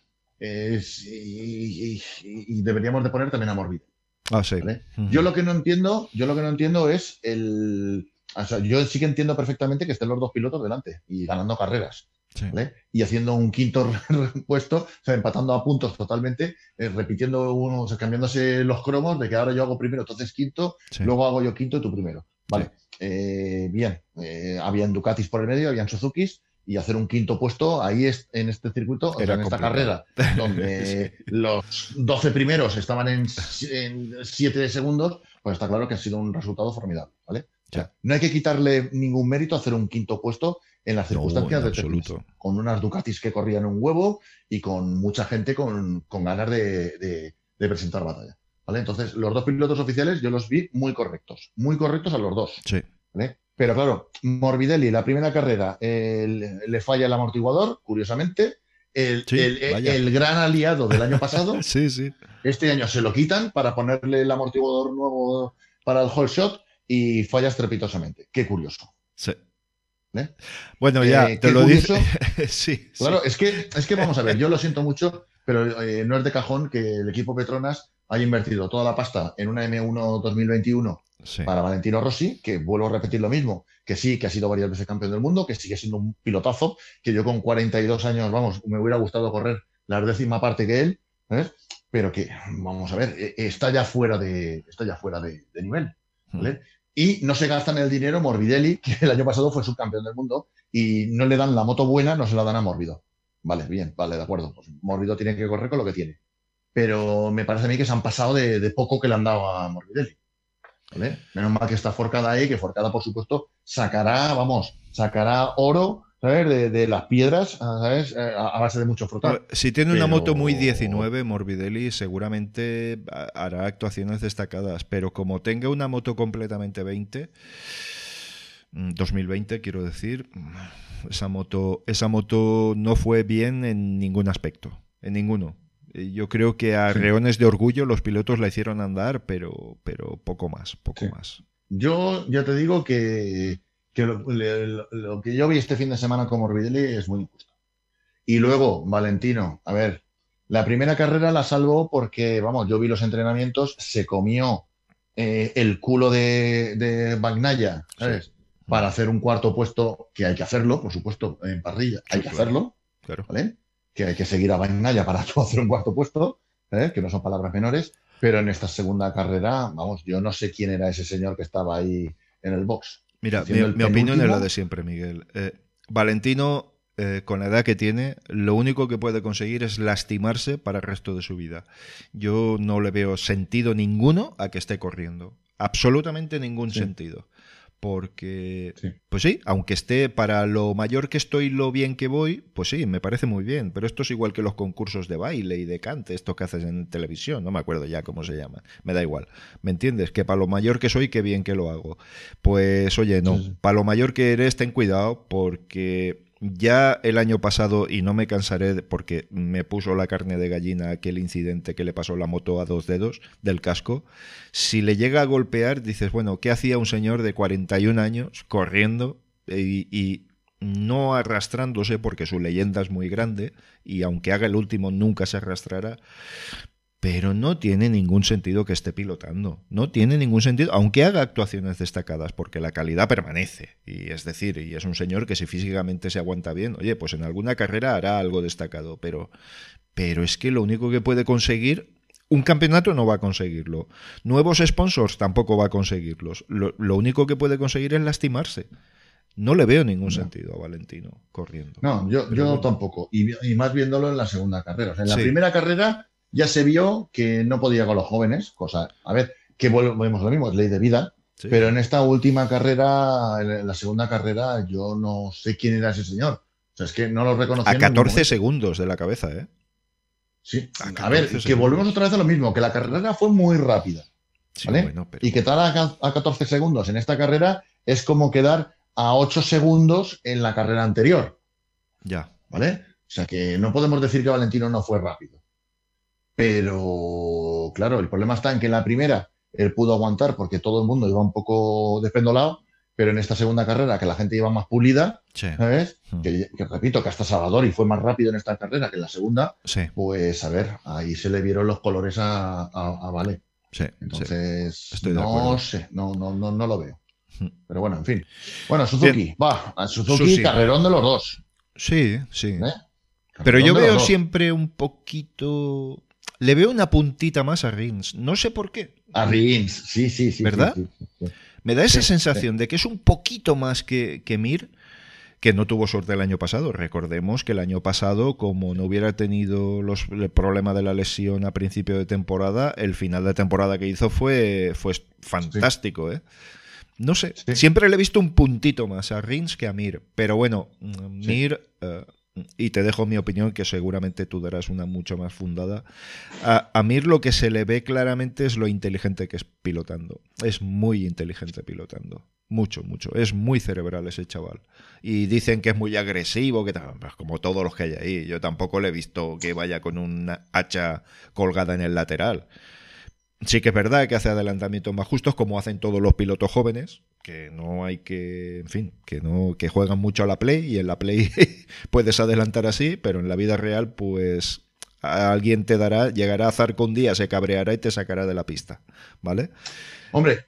[SPEAKER 2] y deberíamos de poner también a Morbidelli,
[SPEAKER 1] Ah, sí.
[SPEAKER 2] ¿vale?
[SPEAKER 1] Ujú.
[SPEAKER 2] Yo lo que no entiendo es o sea, yo sí que entiendo perfectamente que estén los dos pilotos delante y ganando carreras,
[SPEAKER 1] Sí,
[SPEAKER 2] ¿vale? Y haciendo un quinto puesto, o sea, empatando a puntos totalmente, repitiendo uno, o sea, cambiándose los cromos de que ahora yo hago primero, entonces quinto,
[SPEAKER 1] sí,
[SPEAKER 2] luego hago yo quinto y tú primero.
[SPEAKER 1] sí.
[SPEAKER 2] Vale, bien, habían Ducatis por el medio, habían Suzukis, y hacer un quinto puesto ahí en este circuito, o sea,
[SPEAKER 1] Era
[SPEAKER 2] en esta
[SPEAKER 1] complicado.
[SPEAKER 2] carrera,
[SPEAKER 1] Sí,
[SPEAKER 2] donde los 12 primeros estaban en 7 segundos, pues está claro que ha sido un resultado formidable, ¿vale? O
[SPEAKER 1] sí.
[SPEAKER 2] sea, no hay que quitarle ningún mérito a hacer un quinto puesto en las
[SPEAKER 1] No, en
[SPEAKER 2] circunstancias determinadas,
[SPEAKER 1] absoluto.
[SPEAKER 2] con unas Ducatis que corrían un huevo y con mucha gente con ganas de presentar batalla, ¿vale? Entonces, los dos pilotos oficiales yo los vi muy correctos a los dos,
[SPEAKER 1] Sí,
[SPEAKER 2] ¿vale? Pero claro, Morbidelli, la primera carrera, le falla el amortiguador, curiosamente.
[SPEAKER 1] sí, vaya.
[SPEAKER 2] El gran aliado del año pasado,
[SPEAKER 1] Sí, sí.
[SPEAKER 2] este año se lo quitan para ponerle el amortiguador nuevo para el whole shot y falla estrepitosamente. Qué curioso,
[SPEAKER 1] Sí.
[SPEAKER 2] ¿eh?
[SPEAKER 1] Bueno, ya, te
[SPEAKER 2] Qué
[SPEAKER 1] lo dice.
[SPEAKER 2] curioso.
[SPEAKER 1] Sí, sí.
[SPEAKER 2] Claro, es que vamos a ver, yo lo siento mucho, pero no es de cajón que el equipo Petronas haya invertido toda la pasta en una M1 2021
[SPEAKER 1] Sí.
[SPEAKER 2] para Valentino Rossi, que vuelvo a repetir lo mismo, que sí, que ha sido varias veces campeón del mundo, que sigue siendo un pilotazo, que yo con 42 años, vamos, me hubiera gustado correr la décima parte que él, ¿sabes? Pero que, vamos a ver, está ya fuera de nivel,
[SPEAKER 1] Mm.
[SPEAKER 2] ¿vale? Y no se gastan el dinero Morbidelli, que el año pasado fue subcampeón del mundo, y no le dan la moto buena, no se la dan a Morbido. Vale, bien, vale, de acuerdo. Pues Morbido tiene que correr con lo que tiene. Pero me parece a mí que se han pasado de poco que le han dado a Morbidelli, ¿vale? Menos mal que está Forcada ahí, que Forcada, por supuesto, sacará oro, ¿sabes? De las piedras, ¿sabes? A base de mucho frotar.
[SPEAKER 1] Si tiene una moto muy
[SPEAKER 2] Pero
[SPEAKER 1] 19, Morbidelli seguramente hará actuaciones destacadas, pero como tenga una moto completamente 20, 2020 quiero decir, esa moto no fue bien en ningún aspecto, en ninguno. Yo creo que a
[SPEAKER 2] sí,
[SPEAKER 1] reones de orgullo los pilotos la hicieron andar, pero poco más, poco
[SPEAKER 2] sí.
[SPEAKER 1] más.
[SPEAKER 2] Yo ya te digo que lo que yo vi este fin de semana con Morbidelli es muy injusto. Y luego, Valentino, a ver, la primera carrera la salvó porque, vamos, yo vi los entrenamientos, se comió el culo de Bagnaia,
[SPEAKER 1] Sí,
[SPEAKER 2] ¿sabes? Para hacer un cuarto puesto, que hay que hacerlo, por supuesto, en parrilla, hay
[SPEAKER 1] sí,
[SPEAKER 2] que
[SPEAKER 1] claro,
[SPEAKER 2] hacerlo,
[SPEAKER 1] claro.
[SPEAKER 2] ¿vale? Que hay que seguir a Bagnaia para tú hacer un cuarto puesto, ¿eh? Que no son palabras menores, pero en esta segunda carrera, vamos, yo no sé quién era ese señor que estaba ahí en el box,
[SPEAKER 1] Mira,
[SPEAKER 2] haciendo el
[SPEAKER 1] mi opinión es la de
[SPEAKER 2] penúltimo.
[SPEAKER 1] siempre, Miguel. Valentino, con la edad que tiene, lo único que puede conseguir es lastimarse para el resto de su vida. Yo no le veo sentido ninguno a que esté corriendo. Absolutamente ningún
[SPEAKER 2] Sí,
[SPEAKER 1] sentido. Porque,
[SPEAKER 2] Sí.
[SPEAKER 1] pues sí, aunque esté para lo mayor que estoy, lo bien que voy, pues sí, me parece muy bien. Pero esto es igual que los concursos de baile y de cante, esto que haces en televisión, no me acuerdo ya cómo se llama. Me da igual. ¿Me entiendes? Que para lo mayor que soy, qué bien que lo hago. Pues oye,
[SPEAKER 2] Sí,
[SPEAKER 1] no.
[SPEAKER 2] sí.
[SPEAKER 1] Para lo mayor que eres, ten cuidado porque ya el año pasado, y no me cansaré porque me puso la carne de gallina aquel incidente que le pasó la moto a 2 dedos del casco, si le llega a golpear, dices, bueno, ¿qué hacía un señor de 41 años corriendo y no arrastrándose porque su leyenda es muy grande y aunque haga el último nunca se arrastrará? Pero no tiene ningún sentido que esté pilotando. No tiene ningún sentido, aunque haga actuaciones destacadas, porque la calidad permanece. Y es decir, y es un señor que si físicamente se aguanta bien, oye, pues en alguna carrera hará algo destacado. Pero es que lo único que puede conseguir, un campeonato no va a conseguirlo. Nuevos sponsors tampoco va a conseguirlos. Lo único que puede conseguir es lastimarse. No le veo ningún
[SPEAKER 2] No,
[SPEAKER 1] sentido a Valentino corriendo.
[SPEAKER 2] no,
[SPEAKER 1] Pero
[SPEAKER 2] yo
[SPEAKER 1] bueno,
[SPEAKER 2] tampoco. Y más viéndolo en la segunda carrera. O sea, en la
[SPEAKER 1] sí,
[SPEAKER 2] primera carrera ya se vio que no podía con los jóvenes, cosa, a ver, que volvemos a lo mismo, es ley de vida,
[SPEAKER 1] sí,
[SPEAKER 2] pero
[SPEAKER 1] sí.
[SPEAKER 2] en esta última carrera, en la segunda carrera, yo no sé quién era ese señor. O sea, es que no lo
[SPEAKER 1] A
[SPEAKER 2] reconocí en ningún
[SPEAKER 1] 14
[SPEAKER 2] momento.
[SPEAKER 1] segundos de la cabeza, ¿eh?
[SPEAKER 2] Sí,
[SPEAKER 1] A
[SPEAKER 2] a
[SPEAKER 1] 14
[SPEAKER 2] ver, que volvemos
[SPEAKER 1] segundos.
[SPEAKER 2] otra vez a lo mismo, que la carrera fue muy rápida,
[SPEAKER 1] Sí,
[SPEAKER 2] ¿vale?
[SPEAKER 1] bueno, pero
[SPEAKER 2] Y que
[SPEAKER 1] bueno.
[SPEAKER 2] estar a 14 segundos en esta carrera es como quedar a 8 segundos en la carrera anterior,
[SPEAKER 1] Ya.
[SPEAKER 2] ¿vale? O sea que no podemos decir que Valentino no fue rápido. Pero, claro, el problema está en que en la primera él pudo aguantar porque todo el mundo iba un poco despendolado, pero en esta segunda carrera, que la gente iba más pulida,
[SPEAKER 1] Sí.
[SPEAKER 2] ¿sabes?
[SPEAKER 1] Mm.
[SPEAKER 2] Que repito, que hasta Salvador y fue más rápido en esta carrera que en la segunda,
[SPEAKER 1] Sí,
[SPEAKER 2] pues a ver, ahí se le vieron los colores a Vale.
[SPEAKER 1] sí, sí.
[SPEAKER 2] Entonces,
[SPEAKER 1] Estoy de
[SPEAKER 2] no
[SPEAKER 1] acuerdo.
[SPEAKER 2] sé, no lo veo.
[SPEAKER 1] Mm.
[SPEAKER 2] Pero bueno, en fin. Bueno,
[SPEAKER 1] Bien,
[SPEAKER 2] Suzuki, va, a Suzuki,
[SPEAKER 1] Susi.
[SPEAKER 2] carrerón de los dos.
[SPEAKER 1] Sí, sí.
[SPEAKER 2] ¿Eh?
[SPEAKER 1] Pero
[SPEAKER 2] Carrerón
[SPEAKER 1] yo
[SPEAKER 2] de los
[SPEAKER 1] veo
[SPEAKER 2] dos.
[SPEAKER 1] siempre un poquito... Le veo una puntita más a Rins. No sé por qué.
[SPEAKER 2] A Rins,
[SPEAKER 1] ¿Verdad?
[SPEAKER 2] sí, sí,
[SPEAKER 1] Me da esa
[SPEAKER 2] sí, sí.
[SPEAKER 1] sensación de que es un poquito más que Mir, que no tuvo suerte el año pasado. Recordemos que el año pasado, como no hubiera tenido el problema de la lesión a principio de temporada, el final de temporada que hizo fue
[SPEAKER 2] Sí,
[SPEAKER 1] fantástico, ¿eh? No sé,
[SPEAKER 2] sí,
[SPEAKER 1] siempre le he visto un puntito más a Rins que a Mir, pero bueno,
[SPEAKER 2] sí.
[SPEAKER 1] Mir, y te dejo mi opinión que seguramente tú darás una mucho más fundada, a Mir lo que se le ve claramente es lo inteligente que es pilotando, es muy inteligente pilotando, mucho, mucho, es muy cerebral ese chaval, y dicen que es muy agresivo, que pues como todos los que hay ahí, yo tampoco le he visto que vaya con una hacha colgada en el lateral. Sí que es verdad que hace adelantamientos más justos, como hacen todos los pilotos jóvenes, que no hay que, en fin, que no, que juegan mucho a la Play, y en la Play puedes adelantar así, pero en la vida real, pues alguien te dará, llegará a Zarco un día, se cabreará y te sacará de la pista, ¿vale?
[SPEAKER 2] Hombre,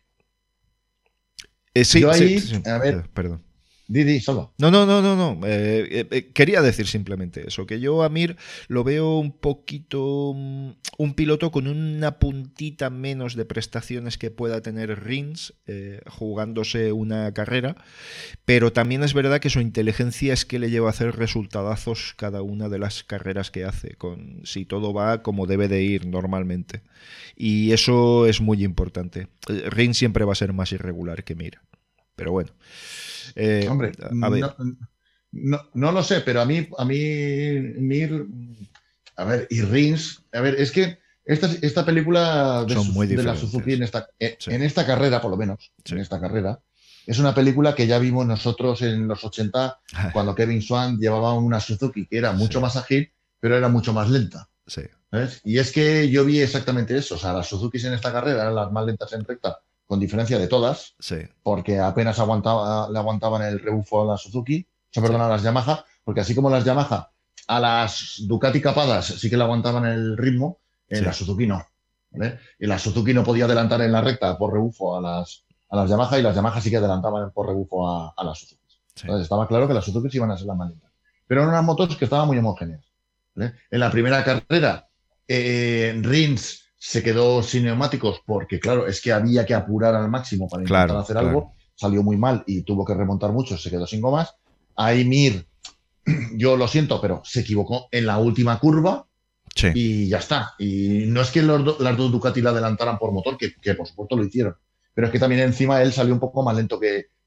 [SPEAKER 1] Sí,
[SPEAKER 2] yo
[SPEAKER 1] sí,
[SPEAKER 2] ahí,
[SPEAKER 1] sí,
[SPEAKER 2] a ver,
[SPEAKER 1] perdón.
[SPEAKER 2] Didi, solo.
[SPEAKER 1] No. Quería decir simplemente eso, que yo a Mir lo veo un poquito un piloto con una puntita menos de prestaciones que pueda tener Rins jugándose una carrera, pero también es verdad que su inteligencia es que le lleva a hacer resultadazos cada una de las carreras que hace, si todo va como debe de ir normalmente. Y eso es muy importante. Rins siempre va a ser más irregular que Mir, pero bueno.
[SPEAKER 2] Hombre,
[SPEAKER 1] A ver,
[SPEAKER 2] no lo sé, pero a mí, Mir, a ver, y Rins, a ver, es que esta película
[SPEAKER 1] son muy
[SPEAKER 2] de la Suzuki
[SPEAKER 1] diferentes. Sí,
[SPEAKER 2] en esta carrera, por lo menos,
[SPEAKER 1] sí.
[SPEAKER 2] en esta carrera, es una película que ya vimos nosotros en los 80 cuando Kevin Swan llevaba una Suzuki que era
[SPEAKER 1] Sí,
[SPEAKER 2] mucho más ágil, pero era mucho más lenta.
[SPEAKER 1] sí,
[SPEAKER 2] ¿Sabes? Y es que yo vi exactamente eso. O sea, las Suzukis en esta carrera eran las más lentas en recta, con diferencia de todas,
[SPEAKER 1] sí,
[SPEAKER 2] porque apenas le aguantaban el rebufo a la Suzuki, o sea,
[SPEAKER 1] sí,
[SPEAKER 2] perdón, a las Yamaha, porque así como las Yamaha a las Ducati capadas sí que le aguantaban el ritmo, en
[SPEAKER 1] sí,
[SPEAKER 2] la Suzuki no. ¿Vale? Y la Suzuki no podía adelantar en la recta por rebufo a las Yamaha y las Yamaha sí que adelantaban por rebufo a las Suzuki.
[SPEAKER 1] sí,
[SPEAKER 2] Entonces estaba claro que las Suzuki iban a ser las más lentas. Pero eran unas motos que estaban muy homogéneas. ¿Vale? En la primera carrera, Rins se quedó sin neumáticos porque, claro, es que había que apurar al máximo para intentar
[SPEAKER 1] claro,
[SPEAKER 2] hacer
[SPEAKER 1] claro.
[SPEAKER 2] algo. Salió muy mal y tuvo que remontar mucho, se quedó sin gomas. Ahí Mir, yo lo siento, pero se equivocó en la última curva
[SPEAKER 1] Sí,
[SPEAKER 2] y ya está. Y no es que las dos Ducati la adelantaran por motor, que por supuesto lo hicieron, pero es que también encima él salió un poco más lento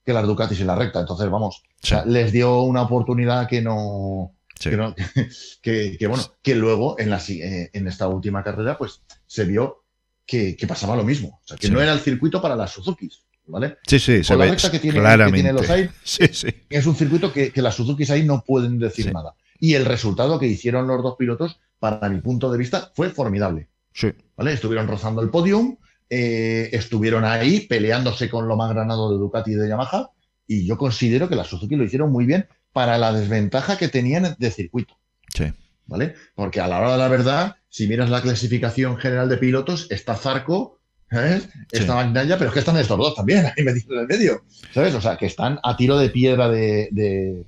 [SPEAKER 2] que las Ducatis en la recta. Entonces, vamos,
[SPEAKER 1] Sí.
[SPEAKER 2] o sea, les dio una oportunidad que no...
[SPEAKER 1] Sí.
[SPEAKER 2] Bueno, que luego en esta última carrera, pues se vio que pasaba lo mismo. O sea, que
[SPEAKER 1] Sí.
[SPEAKER 2] no era el circuito para las Suzukis, ¿vale?
[SPEAKER 1] Sí, se
[SPEAKER 2] Con la
[SPEAKER 1] ve
[SPEAKER 2] recta que tiene
[SPEAKER 1] claramente.
[SPEAKER 2] los Air,
[SPEAKER 1] Sí.
[SPEAKER 2] es un circuito que las Suzukis ahí no pueden decir
[SPEAKER 1] Sí.
[SPEAKER 2] nada. Y el resultado que hicieron los dos pilotos, para mi punto de vista, fue formidable.
[SPEAKER 1] Sí.
[SPEAKER 2] ¿Vale? Estuvieron rozando el podium, estuvieron ahí peleándose con lo más granado de Ducati y de Yamaha, y yo considero que las Suzuki lo hicieron muy bien para la desventaja que tenían de circuito.
[SPEAKER 1] Sí.
[SPEAKER 2] ¿Vale? Porque a la hora de la verdad, si miras la clasificación general de pilotos, está Zarco, ¿sabes?
[SPEAKER 1] Sí.
[SPEAKER 2] Está Bagnaia, pero es que están estos dos también ahí metidos en el medio, ¿sabes? O sea, que están a tiro de piedra de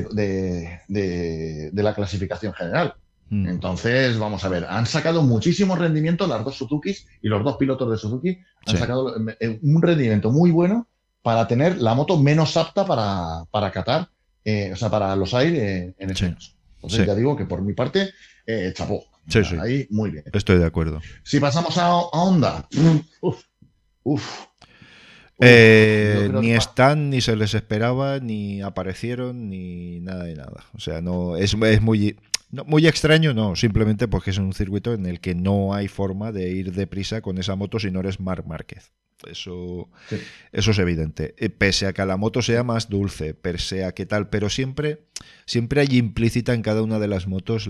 [SPEAKER 2] la clasificación general. Entonces, vamos a ver, han sacado muchísimo rendimiento las dos Suzukis y los dos pilotos de Suzuki han sacado un rendimiento muy bueno para tener la moto menos apta para catar, o sea, para los Air en extremos. Entonces, ya digo que por mi parte, chapó.
[SPEAKER 1] Sí.
[SPEAKER 2] Ahí, muy bien.
[SPEAKER 1] Estoy de acuerdo.
[SPEAKER 2] Si pasamos a Honda,
[SPEAKER 1] ni están, ni se les esperaba, ni aparecieron, ni nada de nada. O sea, no es muy... No, muy extraño, no, simplemente porque es un circuito en el que no hay forma de ir deprisa con esa moto si no eres Marc Márquez. Eso es evidente. Pese a que la moto sea más dulce, pese a que tal, pero siempre hay implícita en cada una de las motos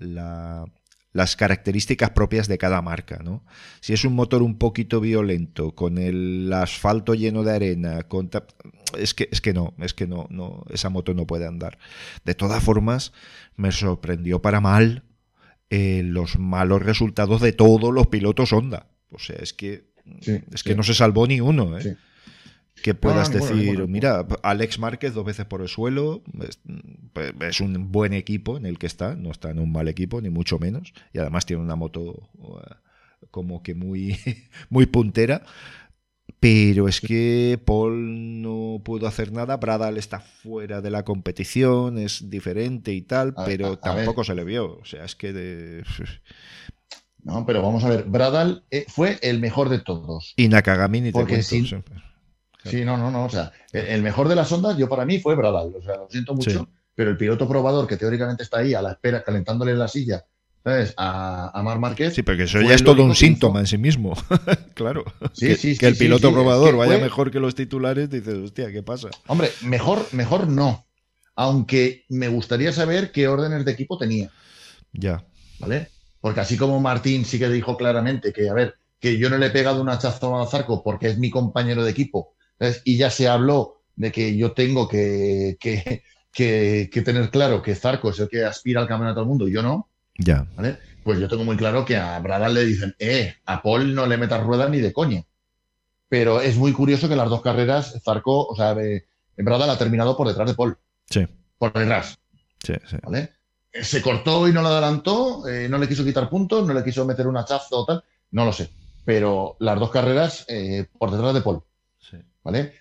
[SPEAKER 1] las características propias de cada marca, ¿no? Si es un motor un poquito violento, con el asfalto lleno de arena, es que no, esa moto no puede andar. De todas formas, me sorprendió para mal los malos resultados de todos los pilotos Honda. O sea, es que no se salvó ni uno, ¿eh? Sí. Que puedas decir, mira, Alex Márquez 2 veces por el suelo, es un buen equipo en el que está, no está en un mal equipo, ni mucho menos, y además tiene una moto como que muy, muy puntera, pero es que Paul no pudo hacer nada, Bradal está fuera de la competición, es diferente y tal, pero tampoco se le vio, o sea, es que...
[SPEAKER 2] No, pero vamos a ver, Bradal fue el mejor de todos.
[SPEAKER 1] Y Nakagami ni te cuento.
[SPEAKER 2] Sí, no, o sea, el mejor de las ondas yo para mí fue Bradal, o sea, lo siento mucho, pero el piloto probador que teóricamente está ahí a la espera, calentándole la silla, ¿sabes? A Marc Márquez.
[SPEAKER 1] Sí, porque eso ya es todo un síntoma en sí mismo, claro. Que el piloto probador vaya mejor que los titulares, dices, hostia, ¿qué pasa?
[SPEAKER 2] Hombre, mejor no, aunque me gustaría saber qué órdenes de equipo tenía.
[SPEAKER 1] Ya.
[SPEAKER 2] ¿Vale? Porque así como Martín sí que dijo claramente que, a ver, que yo no le he pegado un hachazo a Zarco porque es mi compañero de equipo, ¿sabes? Y ya se habló de que yo tengo que tener claro que Zarco es el que aspira al campeonato del mundo y yo no.
[SPEAKER 1] Ya.
[SPEAKER 2] ¿Vale? Pues yo tengo muy claro que a Bradal le dicen, a Paul no le metas ruedas ni de coña. Pero es muy curioso que las dos carreras, Zarco, o sea, Bradal ha terminado por detrás de Paul.
[SPEAKER 1] Sí.
[SPEAKER 2] Por detrás.
[SPEAKER 1] Sí.
[SPEAKER 2] ¿Vale? Se cortó y no lo adelantó, no le quiso quitar puntos, no le quiso meter un hachazo o tal, no lo sé. Pero las dos carreras por detrás de Paul.
[SPEAKER 1] Sí.
[SPEAKER 2] ¿Vale?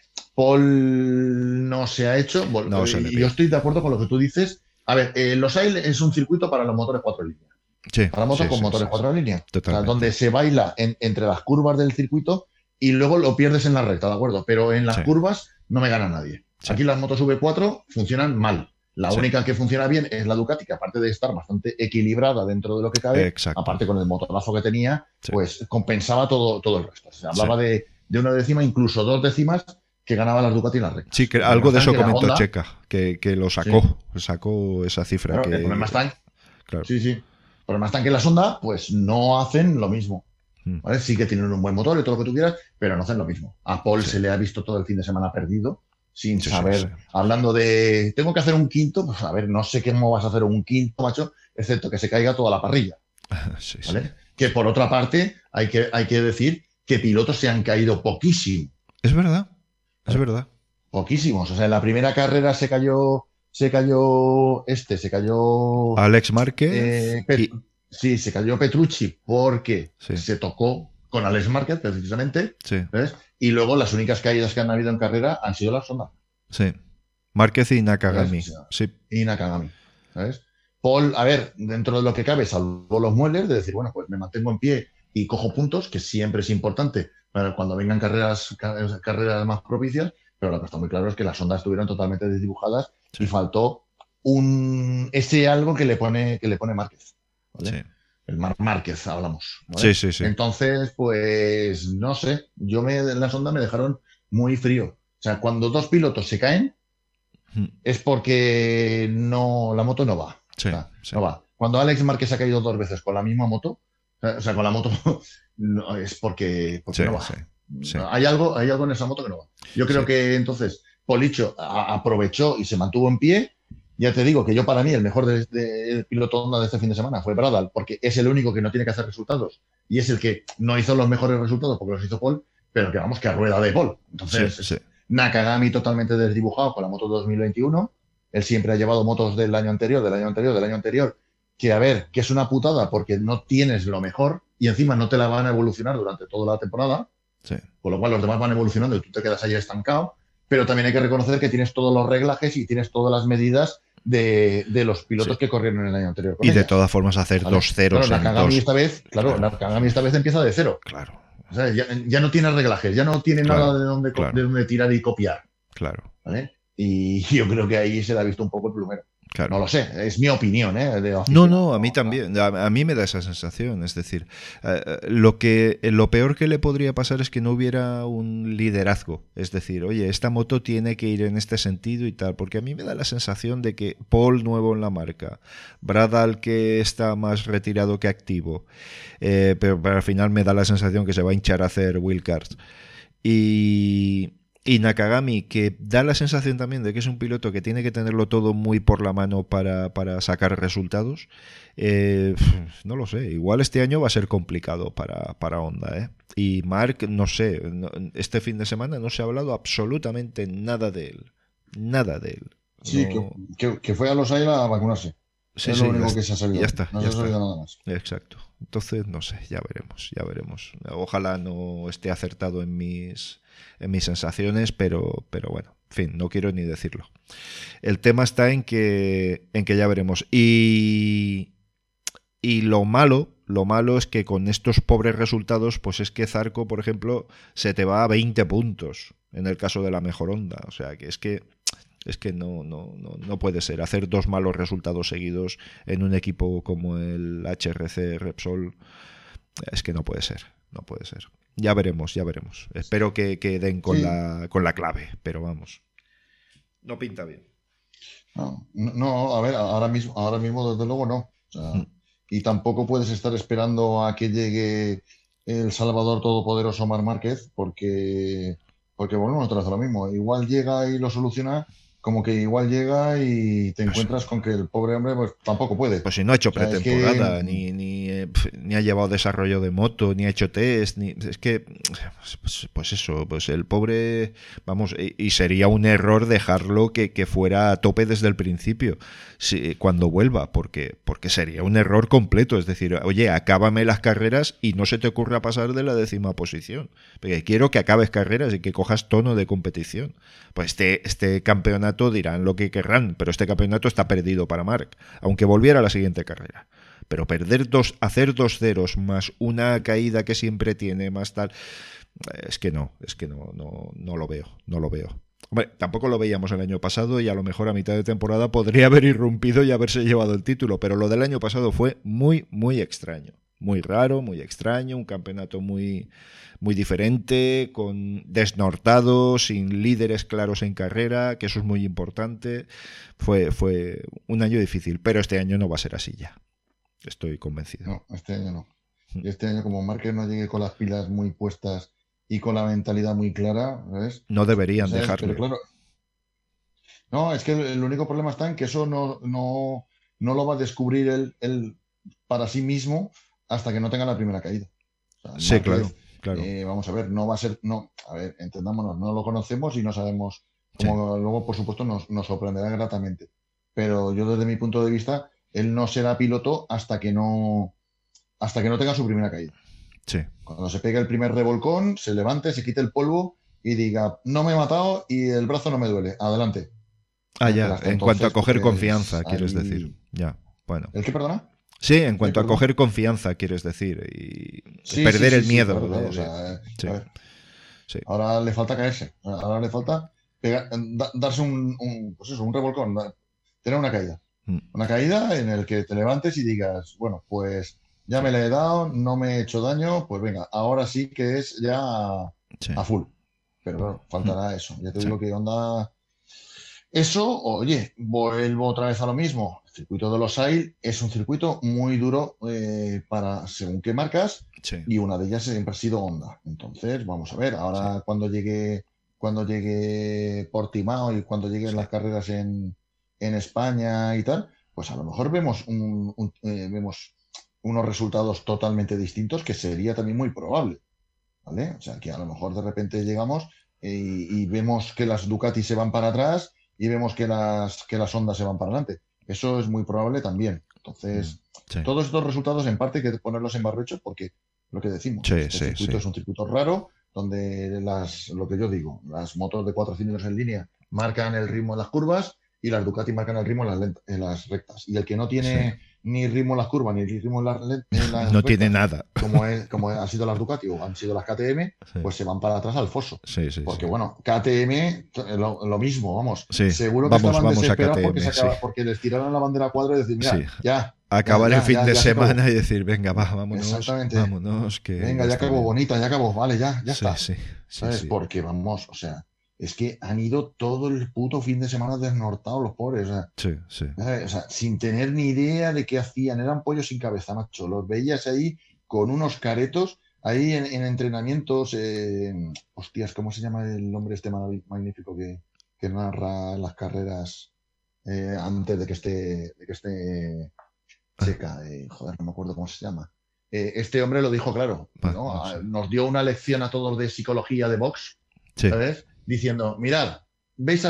[SPEAKER 2] Paul no se ha hecho.
[SPEAKER 1] No,
[SPEAKER 2] y yo estoy de acuerdo con lo que tú dices. A ver, Los Ailes es un circuito para los motores 4 líneas.
[SPEAKER 1] Sí,
[SPEAKER 2] para motos con motores 4 líneas.
[SPEAKER 1] O
[SPEAKER 2] sea, donde se baila entre las curvas del circuito y luego lo pierdes en la recta, ¿de acuerdo? Pero en las curvas no me gana nadie. Aquí las motos V4 funcionan mal. La única que funciona bien es la Ducati, que aparte de estar bastante equilibrada dentro de lo que cabe, aparte con el motorazo que tenía, pues compensaba todo el resto. Se hablaba de una décima, incluso 2 décimas que ganaba las Ducati en la recta.
[SPEAKER 1] Sí, que algo de eso comentó Checa, que lo sacó esa cifra.
[SPEAKER 2] Claro, el problema está el problema está en que las Honda pues no hacen lo mismo. ¿Vale? Sí que tienen un buen motor y todo lo que tú quieras, pero no hacen lo mismo. A Paul se le ha visto todo el fin de semana perdido, sin saber, hablando de tengo que hacer un quinto, pues a ver, no sé cómo vas a hacer un quinto, macho, excepto que se caiga toda la parrilla. ¿Vale? Que por otra parte, hay que decir que pilotos se han caído poquísimo.
[SPEAKER 1] Es verdad.
[SPEAKER 2] Poquísimos. O sea, en la primera carrera se cayó
[SPEAKER 1] Alex Márquez.
[SPEAKER 2] Sí, se cayó Petrucci porque se tocó con Alex Márquez, precisamente. ¿Ves? Y luego las únicas caídas que han habido en carrera han sido las Honda.
[SPEAKER 1] Sí. Márquez y Nakagami.
[SPEAKER 2] Y Nakagami. ¿Sabes? Paul, a ver, dentro de lo que cabe, salvó los muebles de decir, bueno, pues me mantengo en pie y cojo puntos, que siempre es importante para cuando vengan carreras más propicias, pero lo que está muy claro es que las ondas estuvieron totalmente desdibujadas
[SPEAKER 1] Sí.
[SPEAKER 2] y faltó ese algo que le pone Márquez, ¿vale?
[SPEAKER 1] Sí.
[SPEAKER 2] El Márquez, hablamos,
[SPEAKER 1] Sí,
[SPEAKER 2] ¿vale?
[SPEAKER 1] sí, sí.
[SPEAKER 2] Entonces, pues, no sé, en las ondas me dejaron muy frío. O sea, cuando dos pilotos se caen,
[SPEAKER 1] Mm.
[SPEAKER 2] es porque la moto no va. O
[SPEAKER 1] Sí,
[SPEAKER 2] sea,
[SPEAKER 1] sí.
[SPEAKER 2] no va. Cuando Alex Márquez ha caído 2 veces con la misma moto, o sea, con la moto, no, es porque
[SPEAKER 1] Sí,
[SPEAKER 2] no va.
[SPEAKER 1] sí, sí,
[SPEAKER 2] Hay algo en esa moto que no va. Yo
[SPEAKER 1] sí.
[SPEAKER 2] creo que entonces Policho aprovechó y se mantuvo en pie. Ya te digo que yo, para mí, el mejor del piloto Honda de este fin de semana fue Bradal, porque es el único que no tiene que hacer resultados y es el que no hizo los mejores resultados porque los hizo Paul, pero que vamos, que a rueda de Paul.
[SPEAKER 1] Sí,
[SPEAKER 2] Entonces,
[SPEAKER 1] sí.
[SPEAKER 2] Nakagami totalmente desdibujado con la moto 2021. Él siempre ha llevado motos del año anterior, que a ver, que es una putada porque no tienes lo mejor y encima no te la van a evolucionar durante toda la temporada,
[SPEAKER 1] Sí.
[SPEAKER 2] con lo cual los demás van evolucionando y tú te quedas ahí estancado, pero también hay que reconocer que tienes todos los reglajes y tienes todas las medidas de los pilotos
[SPEAKER 1] Sí.
[SPEAKER 2] que corrieron en el año anterior con
[SPEAKER 1] Y de
[SPEAKER 2] ellas.
[SPEAKER 1] todas formas hacer
[SPEAKER 2] ¿Vale?
[SPEAKER 1] 2 ceros
[SPEAKER 2] Claro,
[SPEAKER 1] en
[SPEAKER 2] Nakagami
[SPEAKER 1] 2.
[SPEAKER 2] esta vez,
[SPEAKER 1] Claro,
[SPEAKER 2] Nakagami esta vez empieza de cero.
[SPEAKER 1] claro,
[SPEAKER 2] O sea, ya no tiene reglajes, ya no tiene nada
[SPEAKER 1] claro,
[SPEAKER 2] de
[SPEAKER 1] claro,
[SPEAKER 2] dónde tirar y copiar.
[SPEAKER 1] claro,
[SPEAKER 2] ¿Vale? Y yo creo que ahí se le ha visto un poco el plumero.
[SPEAKER 1] claro.
[SPEAKER 2] No lo sé, es mi opinión, de
[SPEAKER 1] No,
[SPEAKER 2] aficionado.
[SPEAKER 1] no, a mí también. A mí me da esa sensación. Es decir, lo peor que le podría pasar es que no hubiera un liderazgo. Es decir, oye, esta moto tiene que ir en este sentido y tal. Porque a mí me da la sensación de que Paul nuevo en la marca, Bradal que está más retirado que activo, pero al final me da la sensación que se va a hinchar a hacer wildcards. Y Nakagami, que da la sensación también de que es un piloto que tiene que tenerlo todo muy por la mano para sacar resultados. No lo sé, igual este año va a ser complicado para Honda, ¿eh? Y Mark, no sé, este fin de semana no se ha hablado absolutamente nada de él. Nada de él.
[SPEAKER 2] Sí,
[SPEAKER 1] No...
[SPEAKER 2] que fue a Los Aires a vacunarse.
[SPEAKER 1] Sí,
[SPEAKER 2] Es
[SPEAKER 1] sí,
[SPEAKER 2] lo único que se ha
[SPEAKER 1] ya
[SPEAKER 2] sabido.
[SPEAKER 1] está,
[SPEAKER 2] No
[SPEAKER 1] ya
[SPEAKER 2] se ha sabido
[SPEAKER 1] está.
[SPEAKER 2] nada más.
[SPEAKER 1] Exacto. Entonces, no sé, ya veremos, ya veremos. Ojalá no esté acertado en mis sensaciones, pero bueno, en fin, no quiero ni decirlo. El tema está en que ya veremos. Y lo malo es que con estos pobres resultados, pues es que Zarco, por ejemplo, se te va a 20 puntos en el caso de la mejor Honda. O sea, que es que no puede ser. Hacer 2 malos resultados seguidos en un equipo como el HRC Repsol, es que no puede ser. No puede ser. Ya veremos, ya veremos. Espero que den con
[SPEAKER 2] Sí,
[SPEAKER 1] la clave, pero vamos. No pinta bien.
[SPEAKER 2] no, a ver, ahora mismo desde luego no. O sea, y tampoco puedes estar esperando a que llegue el Salvador Todopoderoso Marc Márquez, porque volvemos otra vez a lo mismo. Igual llega y lo soluciona, como que igual llega y te
[SPEAKER 1] Pues,
[SPEAKER 2] encuentras con que el pobre hombre pues tampoco puede.
[SPEAKER 1] pues si no ha hecho
[SPEAKER 2] O sea, es
[SPEAKER 1] pretemporada,
[SPEAKER 2] que
[SPEAKER 1] ni ha llevado desarrollo de moto, ni ha hecho test, es que pues eso, pues el pobre, vamos, y sería un error dejarlo que fuera a tope desde el principio, cuando vuelva, porque sería un error completo, es decir, oye, acábame las carreras y no se te ocurra pasar de la 10ª posición, porque quiero que acabes carreras y que cojas tono de competición. Pues este campeonato dirán lo que querrán, pero este campeonato está perdido para Marc, aunque volviera a la siguiente carrera. Pero hacer 2 ceros más una caída que siempre tiene, más tal, es que no lo veo, no lo veo. Hombre, tampoco lo veíamos el año pasado y a lo mejor a mitad de temporada podría haber irrumpido y haberse llevado el título, pero lo del año pasado fue muy, muy extraño. Muy raro, muy extraño, un campeonato muy, muy diferente, con desnortado, sin líderes claros en carrera, que eso es muy importante. Fue un año difícil, pero este año no va a ser así ya. Estoy convencido.
[SPEAKER 2] no, este año no. Y este año, como Márquez no llegue con las pilas muy puestas y con la mentalidad muy clara, ¿ves?
[SPEAKER 1] No deberían
[SPEAKER 2] ¿Sabes?
[SPEAKER 1] dejarle.
[SPEAKER 2] Pero claro, no, es que el único problema está en que eso no lo va a descubrir él para sí mismo hasta que no tenga la primera caída. O sea,
[SPEAKER 1] Sí, claro,
[SPEAKER 2] Márquez,
[SPEAKER 1] claro.
[SPEAKER 2] vamos a ver, no va a ser, no, a ver, entendámonos, no lo conocemos y no sabemos
[SPEAKER 1] Sí,
[SPEAKER 2] cómo luego, por supuesto, nos sorprenderá gratamente. Pero yo, desde mi punto de vista, él no será piloto hasta que no tenga su primera caída.
[SPEAKER 1] sí.
[SPEAKER 2] Cuando se pegue el primer revolcón, se levante, se quite el polvo y diga, no me he matado y el brazo no me duele, adelante.
[SPEAKER 1] Ah,
[SPEAKER 2] Pero
[SPEAKER 1] ya,
[SPEAKER 2] hasta
[SPEAKER 1] en cuanto a
[SPEAKER 2] entonces,
[SPEAKER 1] coger
[SPEAKER 2] pues
[SPEAKER 1] confianza, quieres decir.
[SPEAKER 2] ahí...
[SPEAKER 1] Ya, bueno.
[SPEAKER 2] ¿El qué, perdona?
[SPEAKER 1] Sí, en cuanto a
[SPEAKER 2] Perdón.
[SPEAKER 1] coger confianza, quieres decir. Y
[SPEAKER 2] Sí,
[SPEAKER 1] perder el
[SPEAKER 2] sí,
[SPEAKER 1] miedo.
[SPEAKER 2] claro, claro. O sea,
[SPEAKER 1] Sí,
[SPEAKER 2] a ver,
[SPEAKER 1] sí.
[SPEAKER 2] ahora le falta caerse. Ahora le falta darse pues eso, un revolcón, tener una caída.
[SPEAKER 1] Mm.
[SPEAKER 2] Una caída en el que te levantes y digas, bueno, pues ya
[SPEAKER 1] Sí.
[SPEAKER 2] me le he dado, no me he hecho daño, pues venga, ahora sí que es ya
[SPEAKER 1] Sí.
[SPEAKER 2] a full. Pero claro,
[SPEAKER 1] Mm.
[SPEAKER 2] faltará eso. Ya te
[SPEAKER 1] Sí.
[SPEAKER 2] digo que onda. Eso, oye, vuelvo otra vez a lo mismo. El circuito de los AIL es un circuito muy duro para según qué marcas,
[SPEAKER 1] Sí.
[SPEAKER 2] y una de ellas siempre ha sido Honda. Entonces, vamos a ver,
[SPEAKER 1] Sí.
[SPEAKER 2] ahora cuando llegue Portimao y cuando lleguen
[SPEAKER 1] Sí.
[SPEAKER 2] las carreras en España y tal, pues a lo mejor vemos unos resultados totalmente distintos, que sería también muy probable, ¿vale? O sea, que a lo mejor de repente llegamos y vemos que las Ducati se van para atrás y vemos que las Honda se van para adelante. Eso es muy probable también.
[SPEAKER 1] Mm.
[SPEAKER 2] Entonces,
[SPEAKER 1] Sí.
[SPEAKER 2] todos estos resultados en parte hay que ponerlos en barbecho, porque lo que decimos,
[SPEAKER 1] Sí,
[SPEAKER 2] este
[SPEAKER 1] sí,
[SPEAKER 2] circuito
[SPEAKER 1] sí.
[SPEAKER 2] es un circuito raro donde lo que yo digo, las motos de 4 cilindros en línea marcan el ritmo en las curvas y las Ducati marcan el ritmo en las rectas. Y el que no
[SPEAKER 1] Sí.
[SPEAKER 2] tiene ni ritmo en las curvas ni ritmo en las
[SPEAKER 1] No tiene
[SPEAKER 2] rectas,
[SPEAKER 1] nada.
[SPEAKER 2] como han sido las Ducati o han sido las KTM,
[SPEAKER 1] Sí.
[SPEAKER 2] pues se van para atrás al foso.
[SPEAKER 1] Sí, sí,
[SPEAKER 2] Porque
[SPEAKER 1] sí.
[SPEAKER 2] bueno, KTM, lo mismo, vamos.
[SPEAKER 1] Sí.
[SPEAKER 2] Seguro que
[SPEAKER 1] Vamos,
[SPEAKER 2] estaban
[SPEAKER 1] vamos a
[SPEAKER 2] desesperados
[SPEAKER 1] KTM, sí.
[SPEAKER 2] porque les tiraron la bandera a cuadro y decir,
[SPEAKER 1] Sí.
[SPEAKER 2] mira, ya, ya,
[SPEAKER 1] Acabar el
[SPEAKER 2] ya,
[SPEAKER 1] fin
[SPEAKER 2] ya,
[SPEAKER 1] de
[SPEAKER 2] ya se acabó.
[SPEAKER 1] semana y decir, venga, va, vámonos,
[SPEAKER 2] Exactamente.
[SPEAKER 1] vámonos, que ya
[SPEAKER 2] Venga, ya
[SPEAKER 1] está
[SPEAKER 2] acabó,
[SPEAKER 1] bien.
[SPEAKER 2] bonita, ya acabó, vale, ya
[SPEAKER 1] Sí,
[SPEAKER 2] está.
[SPEAKER 1] sí, sí,
[SPEAKER 2] ¿Sabes?
[SPEAKER 1] sí.
[SPEAKER 2] Porque vamos, o sea, es que han ido todo el puto fin de semana desnortados los pobres. O sea,
[SPEAKER 1] Sí, sí.
[SPEAKER 2] ¿sabes? O sea, sin tener ni idea de qué hacían, eran pollos sin cabeza, macho. Los veías ahí con unos caretos, ahí en entrenamientos. Hostias, ¿cómo se llama el hombre este magnífico que narra las carreras antes de que esté
[SPEAKER 1] Ah,
[SPEAKER 2] seca? Joder, no me acuerdo cómo se llama. Este hombre lo dijo claro, ¿no?
[SPEAKER 1] no sé.
[SPEAKER 2] Nos dio una lección a todos de psicología de box,
[SPEAKER 1] Sí,
[SPEAKER 2] ¿sabes? Diciendo, mirad, veis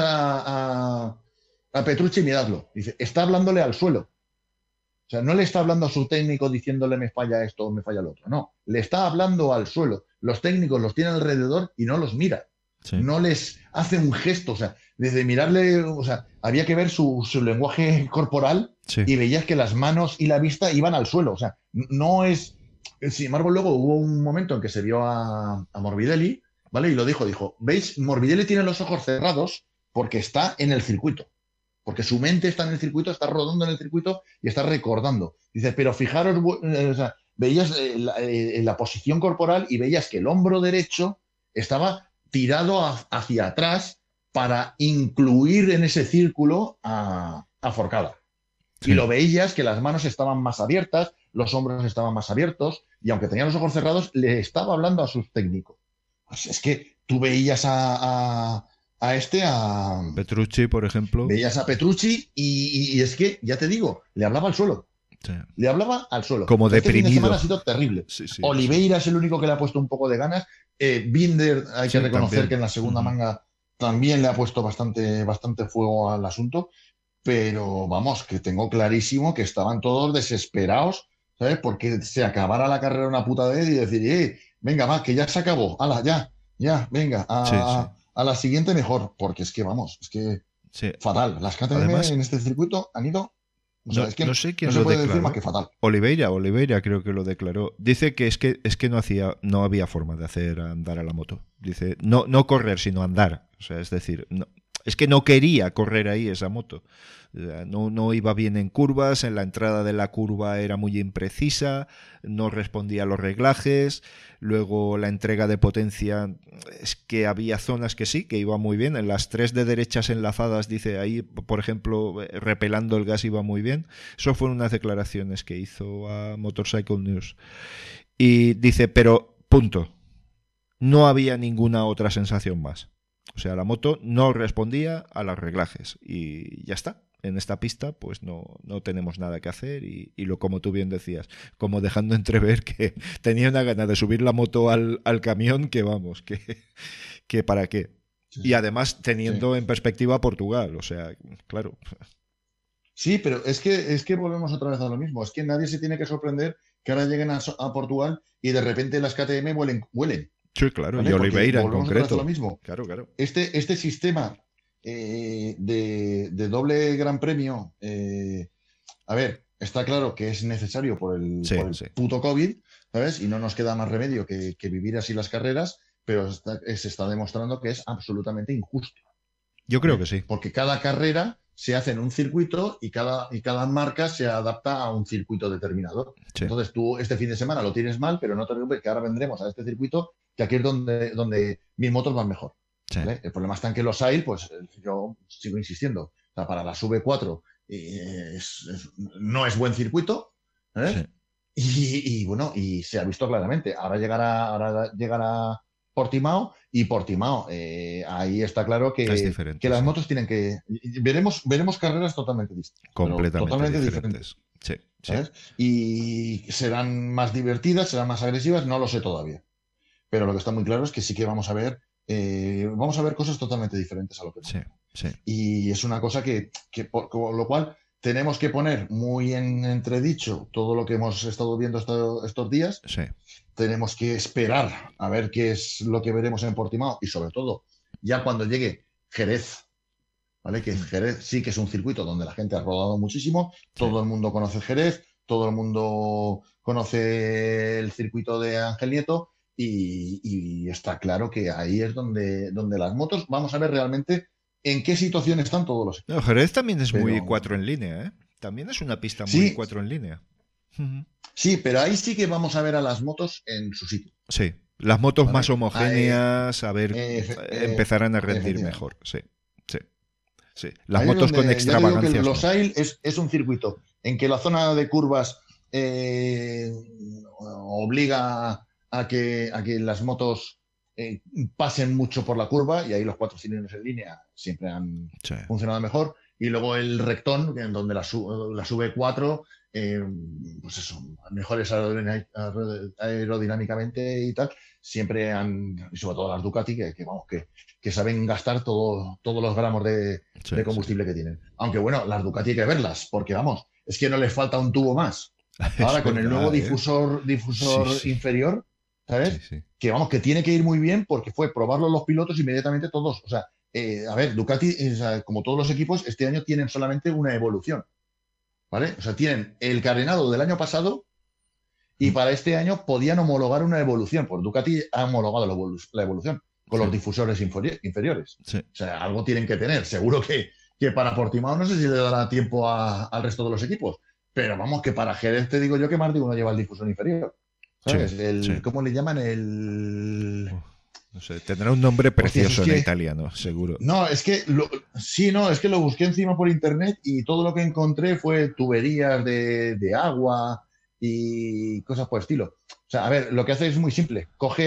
[SPEAKER 2] a Petrucci, miradlo. Dice, está hablándole al suelo. O sea, no le está hablando a su técnico diciéndole me falla esto o me falla lo otro. No, le está hablando al suelo. Los técnicos los tienen alrededor y no los mira.
[SPEAKER 1] sí,
[SPEAKER 2] No les hace un gesto. O sea, desde mirarle, o sea, había que ver su lenguaje corporal
[SPEAKER 1] sí.
[SPEAKER 2] y veías que las manos y la vista iban al suelo. O sea, no es. Sin embargo, luego hubo un momento en que se vio a Morbidelli, ¿vale? Y lo dijo, ¿veis? Morbidelli tiene los ojos cerrados porque está en el circuito. Porque su mente está en el circuito, está rodando en el circuito y está recordando. Dice, pero fijaros, o sea, veías la posición corporal y veías que el hombro derecho estaba tirado hacia atrás para incluir en ese círculo a Forcada. Y
[SPEAKER 1] Sí.
[SPEAKER 2] lo veías que las manos estaban más abiertas, los hombros estaban más abiertos, y aunque tenía los ojos cerrados, le estaba hablando a sus técnicos. Pues es que tú veías
[SPEAKER 1] Petrucci, por ejemplo.
[SPEAKER 2] veías a Petrucci y es que, ya te digo, le hablaba al suelo.
[SPEAKER 1] Sí.
[SPEAKER 2] Le hablaba al suelo.
[SPEAKER 1] Como
[SPEAKER 2] Este fin de
[SPEAKER 1] deprimido.
[SPEAKER 2] semana ha sido terrible.
[SPEAKER 1] Sí, sí, sí.
[SPEAKER 2] Oliveira es el único que le ha puesto un poco de ganas. Binder, hay que
[SPEAKER 1] Sí,
[SPEAKER 2] reconocer
[SPEAKER 1] también.
[SPEAKER 2] que en la segunda
[SPEAKER 1] Ujú.
[SPEAKER 2] manga también le ha puesto bastante, bastante fuego al asunto. Pero vamos, que tengo clarísimo que estaban todos desesperados, ¿sabes? Porque se acabara la carrera una puta vez y decir, venga, va, que ya se acabó. Hala, ya, venga,
[SPEAKER 1] Sí, sí,
[SPEAKER 2] a la siguiente mejor. Porque es que, vamos, es que
[SPEAKER 1] sí.
[SPEAKER 2] fatal. Las KTM
[SPEAKER 1] Además,
[SPEAKER 2] en este circuito han ido. O
[SPEAKER 1] no,
[SPEAKER 2] sea, es
[SPEAKER 1] no
[SPEAKER 2] que
[SPEAKER 1] sé
[SPEAKER 2] no
[SPEAKER 1] quién
[SPEAKER 2] se
[SPEAKER 1] lo
[SPEAKER 2] puede decir más
[SPEAKER 1] declaró.
[SPEAKER 2] que fatal.
[SPEAKER 1] Oliveira creo que lo declaró. Dice que es que no había forma de hacer andar a la moto. Dice, no correr, sino andar. O sea, es decir, es que no quería correr ahí esa moto. O sea, no iba bien en curvas, en la entrada de la curva era muy imprecisa, no respondía a los reglajes, luego la entrega de potencia, es que había zonas que sí, que iba muy bien, en las 3 de derechas enlazadas, dice ahí, por ejemplo, repelando el gas iba muy bien. Eso fueron unas declaraciones que hizo a Motorcycle News. Y dice, pero punto, no había ninguna otra sensación más. O sea, la moto no respondía a los reglajes y ya está. En esta pista pues no tenemos nada que hacer y como tú bien decías, como dejando entrever que tenía una gana de subir la moto al camión que vamos, que para qué.
[SPEAKER 2] Sí,
[SPEAKER 1] Y
[SPEAKER 2] sí,
[SPEAKER 1] además
[SPEAKER 2] sí.
[SPEAKER 1] teniendo en perspectiva Portugal, o sea, claro.
[SPEAKER 2] Sí, pero es que volvemos otra vez a lo mismo. Es que nadie se tiene que sorprender que ahora lleguen a Portugal y de repente las KTM vuelen,
[SPEAKER 1] Sí, claro, y
[SPEAKER 2] ¿vale? Porque
[SPEAKER 1] Oliveira en
[SPEAKER 2] volvemos otra vez a lo
[SPEAKER 1] concreto.
[SPEAKER 2] mismo.
[SPEAKER 1] Claro, claro.
[SPEAKER 2] Este sistema de doble gran premio, a ver, está claro que es necesario por el,
[SPEAKER 1] Sí,
[SPEAKER 2] por el
[SPEAKER 1] sí.
[SPEAKER 2] puto COVID, ¿sabes? Y no nos queda más remedio que vivir así las carreras, pero se está demostrando que es absolutamente injusto.
[SPEAKER 1] Yo creo que sí.
[SPEAKER 2] Porque cada carrera se hace en un circuito y cada marca se adapta a un circuito determinado.
[SPEAKER 1] Sí,
[SPEAKER 2] Entonces tú este fin de semana lo tienes mal, pero no te preocupes que ahora vendremos a este circuito, que aquí es donde mis motos van mejor.
[SPEAKER 1] sí,
[SPEAKER 2] ¿Vale? El problema está en que los AIL, pues yo sigo insistiendo, o sea, para las V4 no es buen circuito, ¿sabes?
[SPEAKER 1] sí.
[SPEAKER 2] Y bueno, y se ha visto claramente. Ahora llegará Portimao y Portimao. Ahí está claro
[SPEAKER 1] Es
[SPEAKER 2] que
[SPEAKER 1] diferente,
[SPEAKER 2] las
[SPEAKER 1] sí.
[SPEAKER 2] motos tienen que. Veremos carreras totalmente distintas, pero
[SPEAKER 1] Completamente
[SPEAKER 2] totalmente
[SPEAKER 1] diferentes.
[SPEAKER 2] diferentes.
[SPEAKER 1] Sí, sí,
[SPEAKER 2] ¿Sabes? Y serán más divertidas, serán más agresivas, no lo sé todavía. Pero lo que está muy claro es que sí que vamos a ver cosas totalmente diferentes a lo que hemos
[SPEAKER 1] sí,
[SPEAKER 2] visto.
[SPEAKER 1] sí,
[SPEAKER 2] Y es una cosa con lo cual tenemos que poner muy en entredicho todo lo que hemos estado viendo estos días.
[SPEAKER 1] sí.
[SPEAKER 2] Tenemos que esperar a ver qué es lo que veremos en Portimao y sobre todo ya cuando llegue Jerez, ¿vale? Que Jerez sí que es un circuito donde la gente ha rodado muchísimo,
[SPEAKER 1] Sí.
[SPEAKER 2] todo el mundo conoce Jerez, todo el mundo conoce el circuito de Ángel Nieto y está claro que ahí es donde las motos, vamos a ver realmente en qué situación están todos los
[SPEAKER 1] No,
[SPEAKER 2] equipos.
[SPEAKER 1] Jerez también es muy
[SPEAKER 2] Pero
[SPEAKER 1] 4 en línea, ¿eh? También es una pista muy
[SPEAKER 2] sí,
[SPEAKER 1] 4 en línea. Ujú.
[SPEAKER 2] sí, pero ahí sí que vamos a ver a las motos en su sitio,
[SPEAKER 1] Sí. Las motos más
[SPEAKER 2] ¿vale?
[SPEAKER 1] homogéneas, a ver, empezarán a rendir
[SPEAKER 2] Efectivamente.
[SPEAKER 1] mejor. Sí, sí, sí. Las
[SPEAKER 2] Ahí es
[SPEAKER 1] motos con
[SPEAKER 2] donde ya te digo que
[SPEAKER 1] extravagancias
[SPEAKER 2] los
[SPEAKER 1] no.
[SPEAKER 2] AIL es un circuito en que la zona de curvas eh, obliga a que las motos eh, pasen mucho por la curva y ahí los 4 cilindros en línea siempre han
[SPEAKER 1] Sí,
[SPEAKER 2] funcionado mejor. Y luego el rectón, en donde las V4, pues eso, mejores aerodinámicamente y tal, siempre y sobre todo las Ducati, vamos, que saben gastar todos los gramos
[SPEAKER 1] sí,
[SPEAKER 2] de
[SPEAKER 1] sí.
[SPEAKER 2] combustible que tienen. Aunque bueno, las Ducati hay que verlas, porque vamos, es que no les falta un tubo más.
[SPEAKER 1] Es
[SPEAKER 2] Ahora con el nuevo
[SPEAKER 1] verdad, ¿eh? Sí,
[SPEAKER 2] difusor
[SPEAKER 1] sí,
[SPEAKER 2] inferior,
[SPEAKER 1] sí,
[SPEAKER 2] ¿sabes?
[SPEAKER 1] sí.
[SPEAKER 2] Que vamos, que tiene que ir muy bien porque fue probarlo los pilotos inmediatamente todos. O sea, a ver, Ducati, o sea, como todos los equipos, este año tienen solamente una evolución, ¿vale? O sea, tienen el carenado del año pasado y
[SPEAKER 1] Mm,
[SPEAKER 2] para este año podían homologar una evolución. Pues Ducati ha homologado la evolución con
[SPEAKER 1] sí,
[SPEAKER 2] los difusores inferiores.
[SPEAKER 1] sí.
[SPEAKER 2] O sea, algo tienen que tener. Seguro que para Portimao no sé si le dará tiempo al resto de los equipos. Pero vamos, que para Jerez te digo yo que más de uno lleva el difusor inferior.
[SPEAKER 1] Sí,
[SPEAKER 2] ¿Sabes?
[SPEAKER 1] sí.
[SPEAKER 2] ¿Cómo le llaman? El.
[SPEAKER 1] Uf, no sé, tendrá un nombre
[SPEAKER 2] Hostias, es
[SPEAKER 1] precioso en
[SPEAKER 2] que.
[SPEAKER 1] italiano, seguro.
[SPEAKER 2] No, es que. Sí, no, es que lo busqué encima por internet y todo lo que encontré fue tuberías de agua y cosas por el estilo. O sea, a ver, lo que hace es muy simple. Coge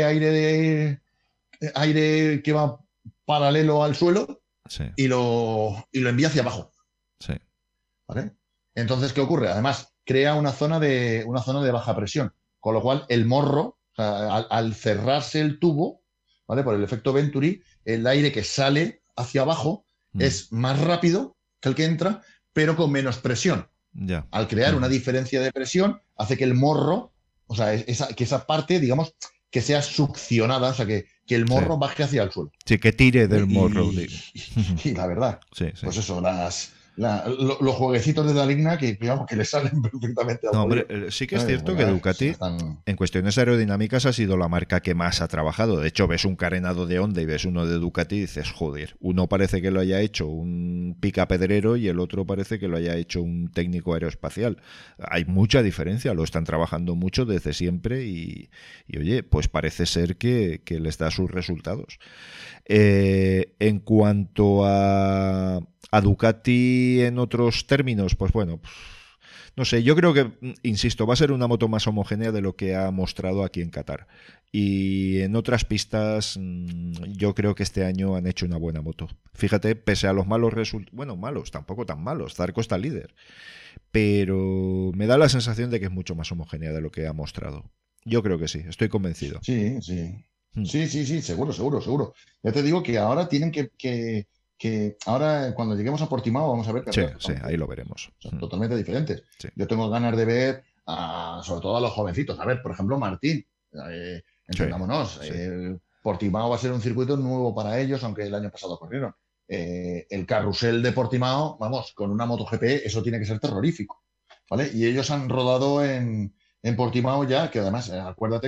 [SPEAKER 2] aire que va paralelo al suelo
[SPEAKER 1] Sí,
[SPEAKER 2] y lo envía hacia abajo.
[SPEAKER 1] sí,
[SPEAKER 2] ¿Vale? Entonces, ¿qué ocurre? Además, crea una zona de baja presión, con lo cual el morro, o sea, al cerrarse el tubo, ¿vale? Por el efecto Venturi, el aire que sale hacia abajo
[SPEAKER 1] mm,
[SPEAKER 2] es más rápido que el que entra, pero con menos presión.
[SPEAKER 1] ya.
[SPEAKER 2] Al crear una
[SPEAKER 1] Ujú.
[SPEAKER 2] diferencia de presión, hace que el morro, o sea, que esa parte, digamos, que sea succionada, o sea, que el
[SPEAKER 1] Sí,
[SPEAKER 2] morro baje hacia el suelo.
[SPEAKER 1] sí, que tire
[SPEAKER 2] ¿Vale?
[SPEAKER 1] del morro, digo.
[SPEAKER 2] Y la verdad,
[SPEAKER 1] Sí, sí.
[SPEAKER 2] pues eso, los jueguecitos de Daligna vamos, que le salen perfectamente al
[SPEAKER 1] No, hombre,
[SPEAKER 2] pollo.
[SPEAKER 1] sí que es
[SPEAKER 2] ¿Sabes?
[SPEAKER 1] cierto
[SPEAKER 2] Porque,
[SPEAKER 1] que
[SPEAKER 2] a ver, o sea,
[SPEAKER 1] Ducati en cuestiones aerodinámicas ha sido la marca que más ha trabajado. De hecho, ves un carenado de Honda y ves uno de Ducati y dices, joder, uno parece que lo haya hecho un picapedrero y el otro parece que lo haya hecho un técnico aeroespacial. Hay mucha diferencia, lo están trabajando mucho desde siempre y oye, pues parece ser que les da sus resultados. En cuanto a Ducati en otros términos, pues bueno, no sé, yo creo que, insisto, va a ser una moto más homogénea de lo que ha mostrado aquí en Qatar. Y en otras pistas, yo creo que este año han hecho una buena moto. Fíjate, pese a los malos resultados, bueno, malos, tampoco tan malos, Zarco está líder, pero me da la sensación de que es mucho más homogénea de lo que ha mostrado. Yo creo que sí, estoy convencido.
[SPEAKER 2] sí, sí.
[SPEAKER 1] Mm.
[SPEAKER 2] Sí, sí, sí, seguro, seguro, seguro. Ya te digo que ahora tienen que ahora cuando lleguemos a Portimao vamos a ver
[SPEAKER 1] Sí,
[SPEAKER 2] carreras
[SPEAKER 1] sí,
[SPEAKER 2] totalmente,
[SPEAKER 1] ahí lo veremos.
[SPEAKER 2] o sea,
[SPEAKER 1] Mm.
[SPEAKER 2] totalmente diferentes.
[SPEAKER 1] Sí,
[SPEAKER 2] Yo tengo ganas de ver sobre todo a los jovencitos. A ver, por ejemplo, Martín,
[SPEAKER 1] sí,
[SPEAKER 2] entendámonos,
[SPEAKER 1] sí,
[SPEAKER 2] Portimao va a ser un circuito nuevo para ellos, aunque el año pasado corrieron. El carrusel de Portimao, vamos, con una MotoGP, eso tiene que ser terrorífico, ¿vale? Y ellos han rodado en Portimao ya, que además, acuérdate que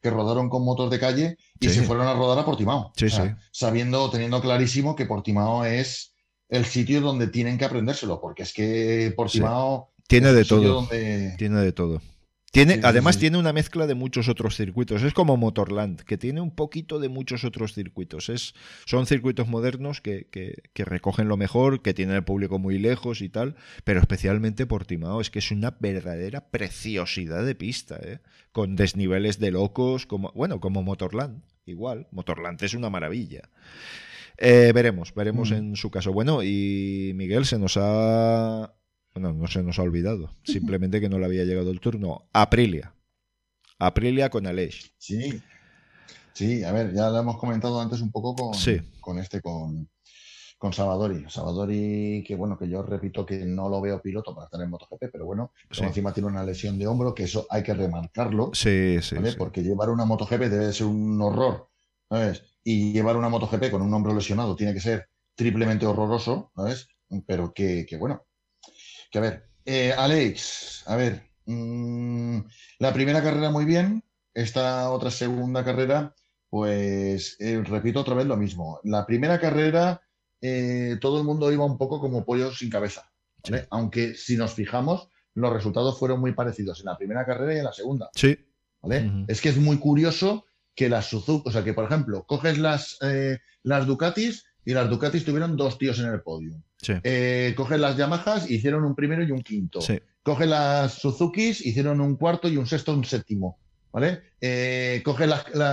[SPEAKER 2] que rodaron con motos de calle y
[SPEAKER 1] Sí.
[SPEAKER 2] se fueron a rodar a Portimao.
[SPEAKER 1] Sí,
[SPEAKER 2] O sea,
[SPEAKER 1] sí.
[SPEAKER 2] teniendo clarísimo que Portimao es el sitio donde tienen que aprendérselo, porque es que
[SPEAKER 1] Sí.
[SPEAKER 2] Portimao
[SPEAKER 1] Tiene
[SPEAKER 2] es un
[SPEAKER 1] de
[SPEAKER 2] sitio
[SPEAKER 1] todo.
[SPEAKER 2] donde...
[SPEAKER 1] Tiene de todo.
[SPEAKER 2] Sí, sí,
[SPEAKER 1] Además
[SPEAKER 2] sí.
[SPEAKER 1] tiene una mezcla de muchos otros circuitos. Es como Motorland, que tiene un poquito de muchos otros circuitos. Son circuitos modernos que recogen lo mejor, que tienen el público muy lejos y tal, pero especialmente Portimao. Es que es una verdadera preciosidad de pista, ¿eh? Con desniveles de locos, como Motorland. Igual, Motorland es una maravilla. Veremos
[SPEAKER 2] Mm.
[SPEAKER 1] en su caso. Bueno, y Miguel Bueno, no se nos ha olvidado. Simplemente que no le había llegado el turno. Aprilia. Aprilia con Aleix.
[SPEAKER 2] Sí, sí, a ver, ya lo hemos comentado antes un poco
[SPEAKER 1] Sí,
[SPEAKER 2] con Savadori. Savadori, que bueno, que yo repito que no lo veo piloto para estar en MotoGP, pero bueno,
[SPEAKER 1] sí.
[SPEAKER 2] luego encima tiene una lesión de hombro, que eso hay que remarcarlo,
[SPEAKER 1] Sí, sí,
[SPEAKER 2] ¿vale?
[SPEAKER 1] sí.
[SPEAKER 2] Porque llevar una MotoGP debe de ser un horror, ¿sabes? Y llevar una MotoGP con un hombro lesionado tiene que ser triplemente horroroso, ¿sabes? Pero que bueno, que a ver, Alex, a ver, la primera carrera muy bien, esta otra segunda carrera, pues repito otra vez lo mismo. La primera carrera, todo el mundo iba un poco como pollo sin cabeza,
[SPEAKER 1] Sí.
[SPEAKER 2] ¿vale? Aunque si nos fijamos, los resultados fueron muy parecidos en la primera carrera y en la segunda,
[SPEAKER 1] Sí.
[SPEAKER 2] ¿vale?
[SPEAKER 1] Ujú.
[SPEAKER 2] Es que es muy curioso que las Suzuki, o sea, que por ejemplo, coges las Ducatis y las Ducatis tuvieron dos tíos en el podio.
[SPEAKER 1] Sí.
[SPEAKER 2] Coges las Yamahas, hicieron un primero y un quinto.
[SPEAKER 1] Sí.
[SPEAKER 2] Coges las Suzukis, hicieron un cuarto y un sexto, un séptimo. ¿Vale? Coges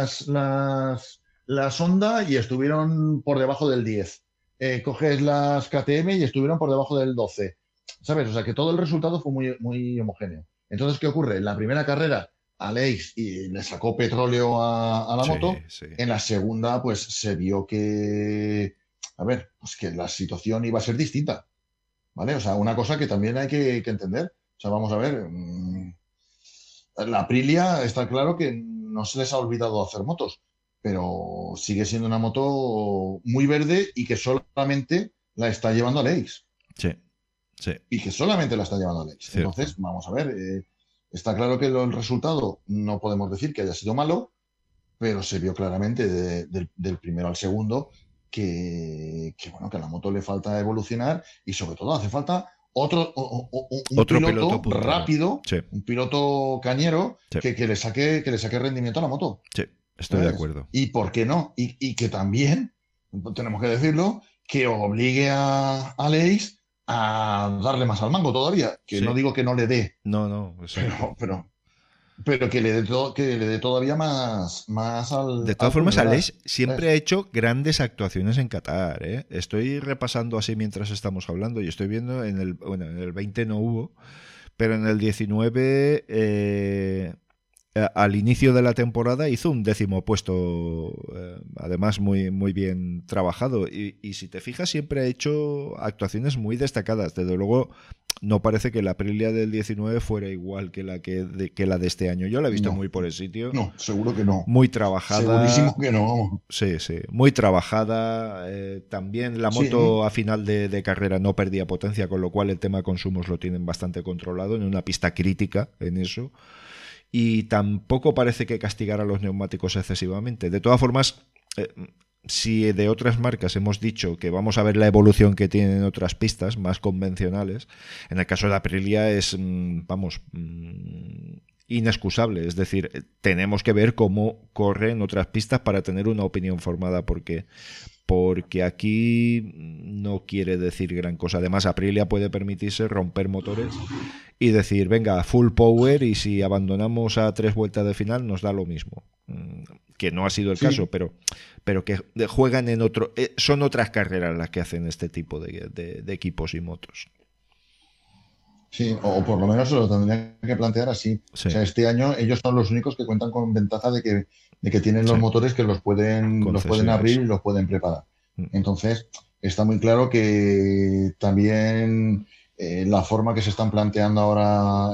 [SPEAKER 2] las Honda y estuvieron por debajo del 10. Coges las KTM y estuvieron por debajo del 12. ¿Sabes? O sea que todo el resultado fue muy, muy homogéneo. Entonces, ¿qué ocurre? En la primera carrera, Aleix y le sacó petróleo a la
[SPEAKER 1] Sí,
[SPEAKER 2] moto.
[SPEAKER 1] sí.
[SPEAKER 2] En la segunda, pues se vio que, a ver, pues que la situación iba a ser distinta, ¿vale? O sea, una cosa que también hay que entender. O sea, vamos a ver, la Aprilia está claro que no se les ha olvidado hacer motos, pero sigue siendo una moto muy verde y que solamente la está llevando Aleix.
[SPEAKER 1] Sí. Sí.
[SPEAKER 2] Y que solamente la está llevando Aleix.
[SPEAKER 1] Cierto.
[SPEAKER 2] Entonces, vamos a ver, está claro que el resultado no podemos decir que haya sido malo, pero se vio claramente del primero al segundo bueno, que a la moto le falta evolucionar y sobre todo hace falta un
[SPEAKER 1] Otro piloto
[SPEAKER 2] piloto
[SPEAKER 1] puntero.
[SPEAKER 2] rápido,
[SPEAKER 1] Sí.
[SPEAKER 2] un piloto cañero
[SPEAKER 1] Sí.
[SPEAKER 2] que le saque rendimiento a la moto.
[SPEAKER 1] Sí. Estoy de
[SPEAKER 2] ¿Sabes?
[SPEAKER 1] acuerdo.
[SPEAKER 2] Y por qué no, y que también, tenemos que decirlo, que obligue a Aleix a darle más al mango todavía, que no
[SPEAKER 1] Sí.
[SPEAKER 2] digo que no le dé,
[SPEAKER 1] No, exacto.
[SPEAKER 2] pero que le dé todavía más
[SPEAKER 1] De todas
[SPEAKER 2] al
[SPEAKER 1] formas,
[SPEAKER 2] puñalar.
[SPEAKER 1] Aleix siempre
[SPEAKER 2] ¿Sabes?
[SPEAKER 1] ha hecho grandes actuaciones en Qatar, ¿eh? Estoy repasando así mientras estamos hablando y estoy viendo en el 20 no hubo, pero en el 19 al inicio de la temporada hizo un 10º puesto, además muy, muy bien trabajado. Y si te fijas, siempre ha hecho actuaciones muy destacadas. Desde luego, no parece que la Aprilia del 19 fuera igual que que la de este año. Yo la he visto
[SPEAKER 2] No,
[SPEAKER 1] muy por el sitio,
[SPEAKER 2] no, seguro que no.
[SPEAKER 1] muy trabajada.
[SPEAKER 2] Segurísimo que no.
[SPEAKER 1] Sí, sí, muy trabajada. También la
[SPEAKER 2] Sí,
[SPEAKER 1] moto a final de carrera no perdía potencia, con lo cual el tema de consumos lo tienen bastante controlado, en una pista crítica en eso. Y tampoco parece que castigara los neumáticos excesivamente. De todas formas, si de otras marcas hemos dicho que vamos a ver la evolución que tienen otras pistas más convencionales, en el caso de Aprilia es, inexcusable. Es decir, tenemos que ver cómo corren otras pistas para tener una opinión formada, porque aquí no quiere decir gran cosa. Además, Aprilia puede permitirse romper motores y decir, venga, full power, y si abandonamos a 3 vueltas de final nos da lo mismo. Que no ha sido el caso,
[SPEAKER 2] sí,
[SPEAKER 1] pero que juegan en otro... son otras carreras las que hacen este tipo de equipos y motos.
[SPEAKER 2] sí, o por lo menos se lo tendrían que plantear así.
[SPEAKER 1] Sí,
[SPEAKER 2] O sea, este año ellos son los únicos que cuentan con ventaja de que tienen
[SPEAKER 1] sí,
[SPEAKER 2] los motores que los pueden abrir
[SPEAKER 1] concesiones.
[SPEAKER 2] y los pueden preparar. Entonces, está muy claro que también la forma que se están planteando ahora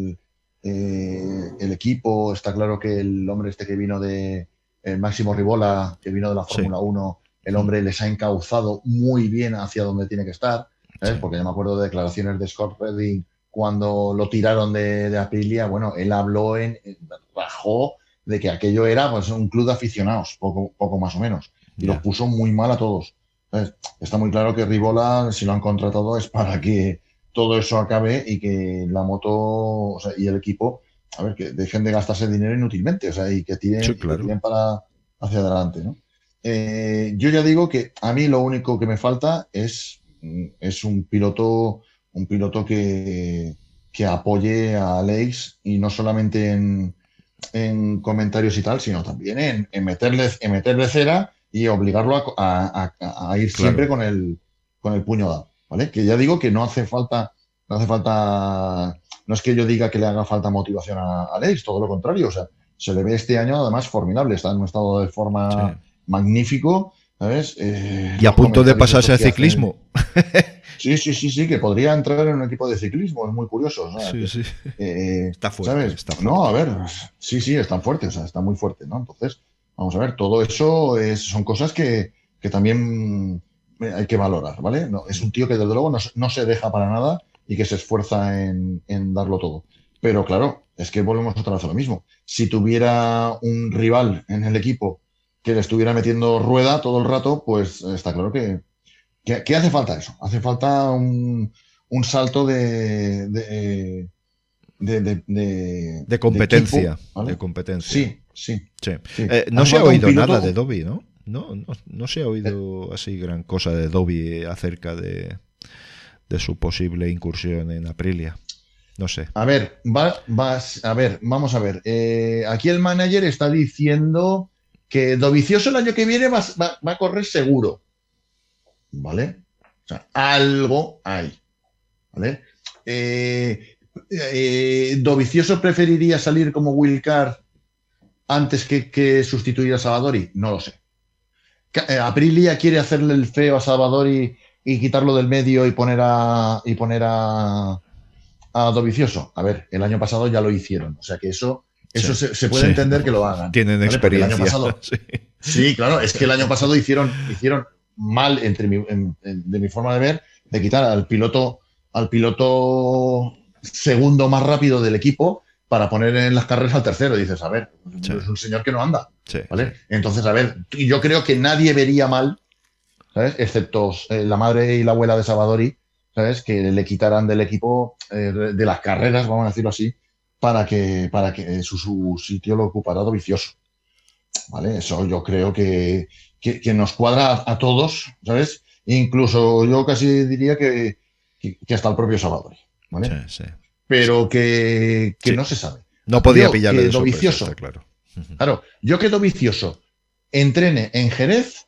[SPEAKER 2] el equipo, está claro que el hombre este que vino el Máximo Rivola, que vino de la
[SPEAKER 1] Sí,
[SPEAKER 2] Fórmula Uno, el hombre les ha encauzado muy bien hacia donde tiene que estar,
[SPEAKER 1] sí,
[SPEAKER 2] ¿sabes? Porque yo me acuerdo de declaraciones de Scott Redding cuando lo tiraron de Aprilia, bueno, él habló rajó de que aquello era pues, un club de aficionados, poco más o menos. Y los puso muy mal a todos. ¿Sabes? Está muy claro que Rivola, si lo han contratado, es para que todo eso acabe y que la moto, o sea, y el equipo, a ver, que dejen de gastarse dinero inútilmente, o sea, y que tiren,
[SPEAKER 1] Sí, claro.
[SPEAKER 2] que tiren para hacia adelante, ¿no? Yo ya digo que a mí lo único que me falta es un piloto que apoye a Aleix y no solamente en comentarios y tal, sino también en meterle cera y obligarlo a ir siempre
[SPEAKER 1] Claro.
[SPEAKER 2] con el puño dado, ¿vale? Que ya digo que no es que yo diga que le haga falta motivación a Aleix, todo lo contrario, o sea, se le ve este año además formidable, está en un estado de
[SPEAKER 1] Sí.
[SPEAKER 2] forma magnífico, ¿sabes?
[SPEAKER 1] Y a
[SPEAKER 2] Los
[SPEAKER 1] punto de
[SPEAKER 2] comentarios
[SPEAKER 1] pasarse
[SPEAKER 2] estos
[SPEAKER 1] al
[SPEAKER 2] que hace.
[SPEAKER 1] ciclismo.
[SPEAKER 2] Sí, que podría entrar en un equipo de ciclismo, es muy curioso. O sea,
[SPEAKER 1] Sí, sí. Está fuerte,
[SPEAKER 2] ¿sabes?
[SPEAKER 1] está
[SPEAKER 2] No,
[SPEAKER 1] fuerte.
[SPEAKER 2] a ver, sí, están fuertes, o sea, está muy fuerte, ¿no? Entonces, vamos a ver, todo eso son cosas que también hay que valorar, ¿vale? No, es un tío que desde luego no se deja para nada y que se esfuerza en darlo todo. Pero claro, es que volvemos otra vez a lo mismo. Si tuviera un rival en el equipo que le estuviera metiendo rueda todo el rato, pues está claro que hace falta eso. Hace falta un salto
[SPEAKER 1] De
[SPEAKER 2] de equipo,
[SPEAKER 1] competencia. De
[SPEAKER 2] ¿vale?
[SPEAKER 1] competencia.
[SPEAKER 2] Sí.
[SPEAKER 1] Sí. No
[SPEAKER 2] Hace
[SPEAKER 1] se ha
[SPEAKER 2] falta un
[SPEAKER 1] oído nada de
[SPEAKER 2] piloto.
[SPEAKER 1] Dobby, ¿no? No se ha
[SPEAKER 2] eh,
[SPEAKER 1] oído así gran cosa de Dobby acerca de su posible incursión en Aprilia. No sé.
[SPEAKER 2] A ver, a ver, vamos a ver. Aquí el manager está diciendo que Dovizioso el año que viene va a correr seguro, ¿vale? O sea, algo hay, ¿vale? ¿Dovizioso preferiría salir como Wildcard antes que sustituir a Savadori? No lo sé. Aprilia quiere hacerle el feo a Salvador y quitarlo del medio y poner a Dovizioso. A ver, el año pasado ya lo hicieron. O sea que eso,
[SPEAKER 1] Sí,
[SPEAKER 2] eso se puede
[SPEAKER 1] sí.
[SPEAKER 2] entender que lo hagan.
[SPEAKER 1] Tienen
[SPEAKER 2] ¿Vale? Porque el año
[SPEAKER 1] experiencia.
[SPEAKER 2] pasado.
[SPEAKER 1] Sí.
[SPEAKER 2] Sí, claro, es que el año pasado hicieron mal de mi forma de ver, de quitar al piloto segundo más rápido del equipo para poner en las carreras al tercero. Y dices, a ver,
[SPEAKER 1] Sí,
[SPEAKER 2] es un señor que no anda.
[SPEAKER 1] sí, sí.
[SPEAKER 2] ¿Vale? Entonces, a ver, yo creo que nadie vería mal, ¿sabes? Excepto la madre y la abuela de Salvadori, ¿sabes? Que le quitaran del equipo, de las carreras, vamos a decirlo así, para que su sitio lo ocupara Dovizioso, ¿vale? Eso yo creo que nos cuadra a todos, ¿sabes? Incluso yo casi diría que hasta el propio Salvadori,
[SPEAKER 1] Sí,
[SPEAKER 2] ¿vale?
[SPEAKER 1] sí.
[SPEAKER 2] Pero que
[SPEAKER 1] Sí.
[SPEAKER 2] no se sabe.
[SPEAKER 1] No podía
[SPEAKER 2] Yo
[SPEAKER 1] pillarle
[SPEAKER 2] que
[SPEAKER 1] de sorpresa, está
[SPEAKER 2] Dovizioso,
[SPEAKER 1] claro.
[SPEAKER 2] claro, yo que Dovizioso entrene en Jerez,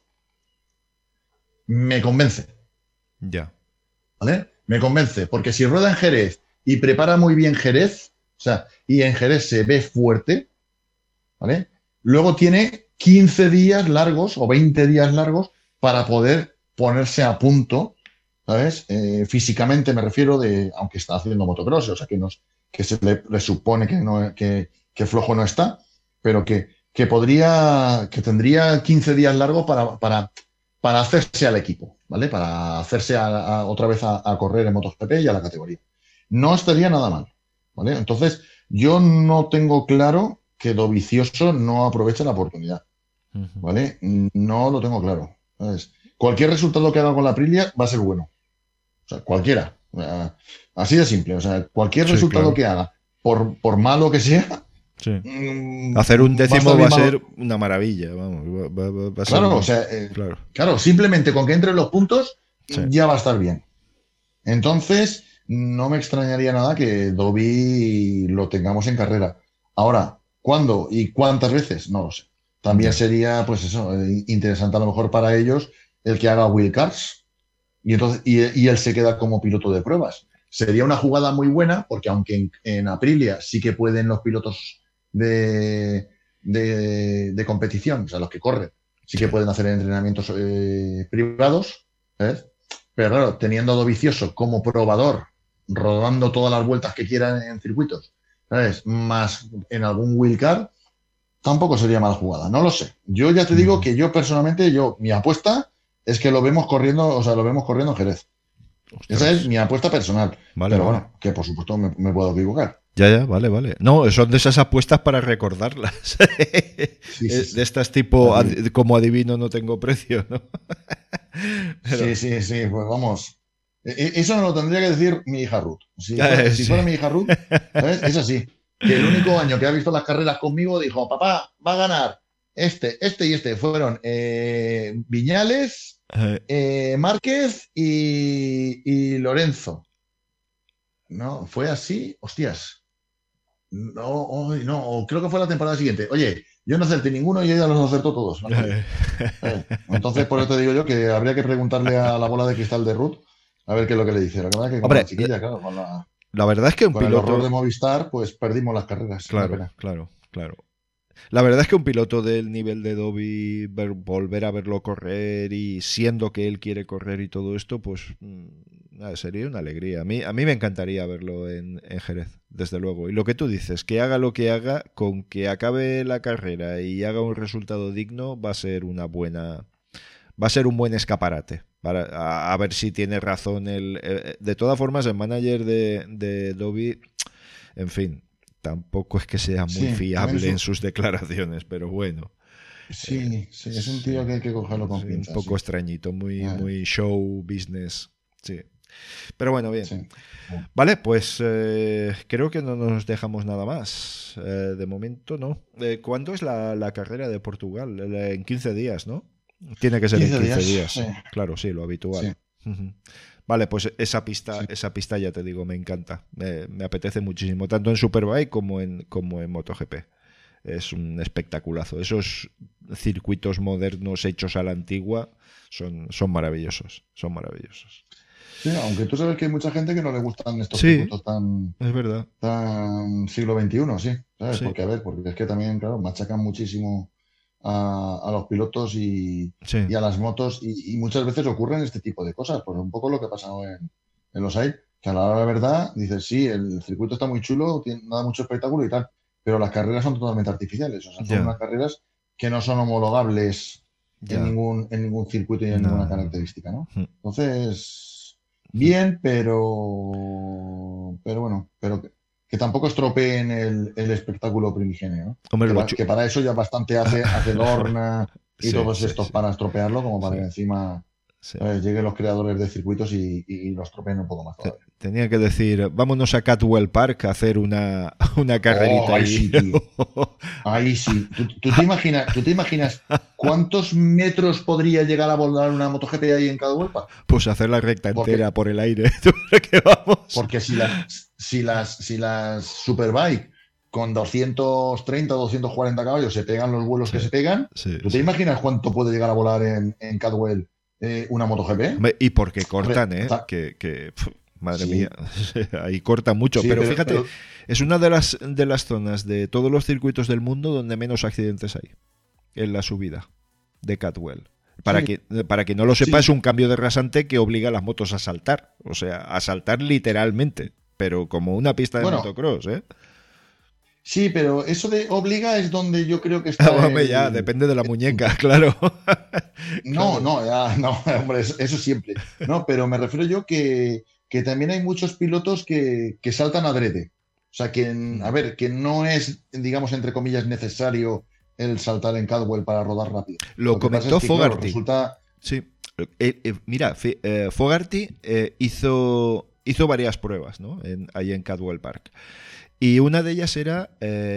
[SPEAKER 2] me convence,
[SPEAKER 1] Ya.
[SPEAKER 2] ¿vale? Me convence, porque si rueda en Jerez y prepara muy bien Jerez, o sea, y en Jerez se ve fuerte, ¿vale? Luego tiene 15 días largos o 20 días largos para poder ponerse a punto, ¿sabes? Físicamente me refiero aunque está haciendo motocross, o sea, que se le supone que flojo no está, pero que tendría 15 días largos para hacerse al equipo, ¿vale? Para hacerse otra vez a correr en MotoGP y a la categoría. No estaría nada mal, ¿vale? Entonces, yo no tengo claro que Dovizioso no aproveche la oportunidad, ¿vale? No lo tengo claro, ¿sabes? Cualquier resultado que haga con la Aprilia va a ser bueno. O sea, cualquiera. Así de simple. O sea, cualquier
[SPEAKER 1] Sí,
[SPEAKER 2] resultado
[SPEAKER 1] claro.
[SPEAKER 2] que haga, por malo que sea,
[SPEAKER 1] Sí. Hacer un
[SPEAKER 2] va a
[SPEAKER 1] décimo
[SPEAKER 2] estar
[SPEAKER 1] va
[SPEAKER 2] bien
[SPEAKER 1] a
[SPEAKER 2] valorado.
[SPEAKER 1] ser una maravilla, vamos. Va a ser
[SPEAKER 2] Claro, o sea,
[SPEAKER 1] claro.
[SPEAKER 2] claro, simplemente con que entre en los puntos
[SPEAKER 1] Sí.
[SPEAKER 2] ya va a estar bien. Entonces, no me extrañaría nada que Dobby lo tengamos en carrera. Ahora, ¿cuándo y cuántas veces? No lo sé. También
[SPEAKER 1] Ya.
[SPEAKER 2] sería, pues eso, interesante a lo mejor para ellos el que haga Will Cars y él se queda como piloto de pruebas. Sería una jugada muy buena porque aunque en Aprilia sí que pueden los pilotos de competición, o sea, los que corren, sí
[SPEAKER 1] Sí.
[SPEAKER 2] que pueden hacer entrenamientos privados, ¿sabes? Pero claro, teniendo a Dovizioso como probador, rodando todas las vueltas que quieran en circuitos, ¿sabes? Más en algún wildcard, tampoco sería mala jugada. No lo sé. Yo ya te digo que yo personalmente, mi apuesta es que lo vemos corriendo, o sea, lo vemos corriendo en Jerez. Esa es
[SPEAKER 1] Ostras.
[SPEAKER 2] mi apuesta personal.
[SPEAKER 1] Vale,
[SPEAKER 2] Pero
[SPEAKER 1] vale.
[SPEAKER 2] bueno, que por supuesto me puedo equivocar.
[SPEAKER 1] Ya, vale, vale. No, son de esas apuestas para recordarlas.
[SPEAKER 2] Sí, sí, sí.
[SPEAKER 1] De estas tipo, como adivino no tengo precio, ¿no? Pero,
[SPEAKER 2] Sí, pues vamos. Eso me lo tendría que decir mi hija Ruth. Si
[SPEAKER 1] sí.
[SPEAKER 2] fuera mi hija Ruth, ¿sabes? Es así. Que el único año que ha visto las carreras conmigo dijo, papá, va a ganar este y este. Fueron Viñales, Márquez y Lorenzo. ¿No? ¿Fue así? Hostias. No, creo que fue la temporada siguiente. Oye, yo no acerté ninguno y ella los acertó todos. Me jodió. Entonces, por eso te digo yo que habría que preguntarle a la bola de cristal de Ruth a ver qué es lo que le dice. La verdad es que con la
[SPEAKER 1] Hombre,
[SPEAKER 2] chiquilla, claro,
[SPEAKER 1] la verdad es que un
[SPEAKER 2] con el horror de
[SPEAKER 1] piloto...
[SPEAKER 2] Movistar, pues perdimos las carreras. Una
[SPEAKER 1] Claro,
[SPEAKER 2] pena.
[SPEAKER 1] claro, claro. La verdad es que un piloto del nivel de Dobby, volver a verlo correr y siendo que él quiere correr y todo esto, pues nada, sería una alegría. A mí me encantaría verlo en Jerez, desde luego. Y lo que tú dices, que haga lo que haga, con que acabe la carrera y haga un resultado digno, va a ser una buena... Va a ser un buen escaparate. A ver si tiene razón de todas formas, el manager de Dobby, en fin, tampoco es que sea muy
[SPEAKER 2] Sí, también
[SPEAKER 1] fiable en sus declaraciones, pero bueno.
[SPEAKER 2] sí, es un
[SPEAKER 1] Sí,
[SPEAKER 2] tío que hay que cogerlo con
[SPEAKER 1] sí, un
[SPEAKER 2] pinzas,
[SPEAKER 1] poco
[SPEAKER 2] sí.
[SPEAKER 1] extrañito, muy,
[SPEAKER 2] Ah,
[SPEAKER 1] muy show business. Sí. Pero bueno, bien.
[SPEAKER 2] sí. Bueno.
[SPEAKER 1] Vale, pues creo que no nos dejamos nada más. De momento no. ¿Cuándo es la carrera de Portugal? En 15 días, ¿no? Tiene que ser en
[SPEAKER 2] 15
[SPEAKER 1] 15
[SPEAKER 2] días,
[SPEAKER 1] días.
[SPEAKER 2] sí.
[SPEAKER 1] Claro, sí, lo habitual.
[SPEAKER 2] Sí,
[SPEAKER 1] Ujú. Vale, pues
[SPEAKER 2] sí.
[SPEAKER 1] esa pista ya te digo, me encanta. Me apetece muchísimo, tanto en Superbike como en MotoGP. Es un espectaculazo. Esos circuitos modernos hechos a la antigua son maravillosos. Son maravillosos.
[SPEAKER 2] Sí, aunque tú sabes que hay mucha gente que no le gustan estos
[SPEAKER 1] Sí,
[SPEAKER 2] circuitos tan,
[SPEAKER 1] es verdad.
[SPEAKER 2] tan siglo XXI, sí, ¿sabes?
[SPEAKER 1] Sí,
[SPEAKER 2] Porque, a ver, porque es que también, claro, machacan muchísimo a los pilotos
[SPEAKER 1] sí,
[SPEAKER 2] y a las motos y muchas veces ocurren este tipo de cosas, pues un poco lo que ha pasado en los AIR, que a la hora de la verdad dices, sí, el circuito está muy chulo, tiene, da mucho espectáculo y tal, pero las carreras son totalmente artificiales, o sea, son
[SPEAKER 1] ya,
[SPEAKER 2] unas carreras que no son homologables
[SPEAKER 1] ya.
[SPEAKER 2] en ningún circuito y en ninguna
[SPEAKER 1] No, no, no.
[SPEAKER 2] característica, ¿no?
[SPEAKER 1] Mm,
[SPEAKER 2] Entonces,
[SPEAKER 1] mm.
[SPEAKER 2] bien, pero bueno, pero que tampoco estropeen el espectáculo primigenio, ¿no?
[SPEAKER 1] Hombre,
[SPEAKER 2] Que para eso ya bastante hace Dorna y
[SPEAKER 1] Sí,
[SPEAKER 2] todos
[SPEAKER 1] sí,
[SPEAKER 2] estos
[SPEAKER 1] sí,
[SPEAKER 2] para estropearlo, como para
[SPEAKER 1] sí,
[SPEAKER 2] que encima
[SPEAKER 1] sí.
[SPEAKER 2] lleguen los creadores de circuitos y lo estropeen un poco más todavía.
[SPEAKER 1] Tenía que decir, vámonos a Catwell Park a hacer una
[SPEAKER 2] Oh,
[SPEAKER 1] carrerita
[SPEAKER 2] ahí
[SPEAKER 1] ahí.
[SPEAKER 2] sí, tío. Ahí sí. ¿Tú te imaginas cuántos metros podría llegar a volar una MotoGP ahí en cada vuelta?
[SPEAKER 1] Pues hacer la recta
[SPEAKER 2] Porque,
[SPEAKER 1] entera por el aire. Que vamos.
[SPEAKER 2] porque si las Superbike con 230 o 240 caballos se pegan los vuelos
[SPEAKER 1] Sí,
[SPEAKER 2] que se pegan,
[SPEAKER 1] sí,
[SPEAKER 2] ¿tú te
[SPEAKER 1] sí.
[SPEAKER 2] imaginas cuánto puede llegar a volar en Cadwell una MotoGP?
[SPEAKER 1] Hombre, y porque
[SPEAKER 2] Hombre,
[SPEAKER 1] cortan, ¿eh? Madre mía,
[SPEAKER 2] sí,
[SPEAKER 1] ahí corta mucho.
[SPEAKER 2] sí,
[SPEAKER 1] Pero
[SPEAKER 2] pero,
[SPEAKER 1] fíjate,
[SPEAKER 2] pero
[SPEAKER 1] es una de las zonas de todos los circuitos del mundo donde menos accidentes hay en la subida de Catwell.
[SPEAKER 2] sí,
[SPEAKER 1] Para que no lo sepa, es
[SPEAKER 2] sí,
[SPEAKER 1] un cambio de rasante que obliga a las motos a saltar. O sea, a saltar literalmente. Pero como una pista de
[SPEAKER 2] bueno,
[SPEAKER 1] motocross, ¿eh?
[SPEAKER 2] sí, pero eso de obliga es donde yo creo que está
[SPEAKER 1] Hombre, ya, depende de la
[SPEAKER 2] el
[SPEAKER 1] muñeca,
[SPEAKER 2] punto.
[SPEAKER 1] claro.
[SPEAKER 2] No,
[SPEAKER 1] Claro.
[SPEAKER 2] no, no, hombre, eso siempre. No, pero me refiero yo que también hay muchos pilotos que saltan adrede. O sea, a ver, que no es, digamos, entre comillas, necesario el saltar en Cadwell para rodar rápido.
[SPEAKER 1] Lo
[SPEAKER 2] Lo que pasa es
[SPEAKER 1] comentó
[SPEAKER 2] que, claro,
[SPEAKER 1] Fogarty.
[SPEAKER 2] resulta.
[SPEAKER 1] Sí. Mira, Fogarty hizo varias pruebas, ¿no? Ahí en Cadwell Park. Y una de ellas era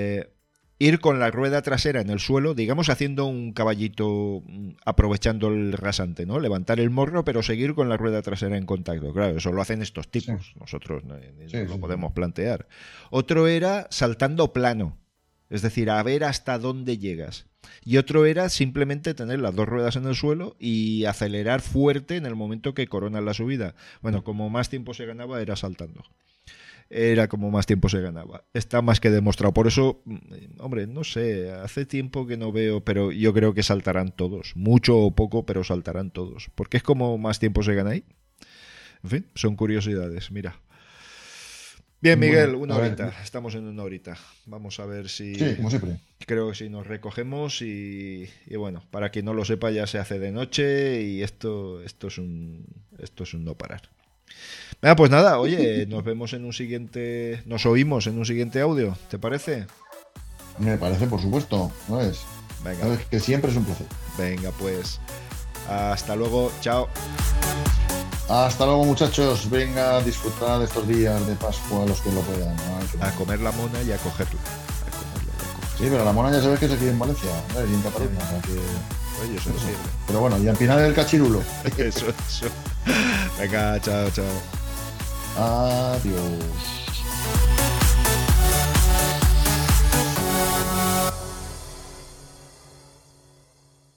[SPEAKER 1] ir con la rueda trasera en el suelo, digamos haciendo un caballito, aprovechando el rasante, ¿no? Levantar el morro, pero seguir con la rueda trasera en contacto. Claro, eso lo hacen estos
[SPEAKER 2] Sí,
[SPEAKER 1] tipos. Nosotros no, ni
[SPEAKER 2] sí,
[SPEAKER 1] nos lo
[SPEAKER 2] sí,
[SPEAKER 1] podemos plantear. Otro era saltando plano. Es decir, a ver hasta dónde llegas. Y otro era simplemente tener las dos ruedas en el suelo y acelerar fuerte en el momento que coronas la subida. Bueno, como más tiempo se ganaba era saltando. Era como más tiempo se ganaba. Está más que demostrado. Por eso, hombre, no sé, hace tiempo que no veo, pero yo creo que saltarán todos. Mucho o poco, pero saltarán todos. Porque es como más tiempo se gana ahí. En fin, son curiosidades, mira. Bien, Miguel,
[SPEAKER 2] Bueno,
[SPEAKER 1] una
[SPEAKER 2] a ver,
[SPEAKER 1] horita. Estamos en una horita. Vamos a ver
[SPEAKER 2] sí,
[SPEAKER 1] si...
[SPEAKER 2] como siempre.
[SPEAKER 1] Creo que si nos recogemos y bueno, para quien no lo sepa ya se hace de noche y esto es un no parar. Venga, pues nada, oye, nos vemos en un siguiente, nos oímos en un siguiente audio, ¿te parece?
[SPEAKER 2] Me parece, por supuesto, ¿no es?
[SPEAKER 1] Venga,
[SPEAKER 2] Sabes que siempre es un placer.
[SPEAKER 1] venga, pues hasta luego, chao.
[SPEAKER 2] Hasta luego, muchachos. Venga a disfrutar de estos días de Pascua, los que lo puedan. ¿No?
[SPEAKER 1] A comer la mona y a cogerla. A comerla y a cogerla.
[SPEAKER 2] Sí, pero la mona ya sabes que es aquí en Valencia, ¿sabes? Y en Cataluña. O sea que...
[SPEAKER 1] Oye, eso no sirve.
[SPEAKER 2] Pero bueno, y a empinar el cachirulo.
[SPEAKER 1] Eso. Venga, chao, chao.
[SPEAKER 2] Adiós.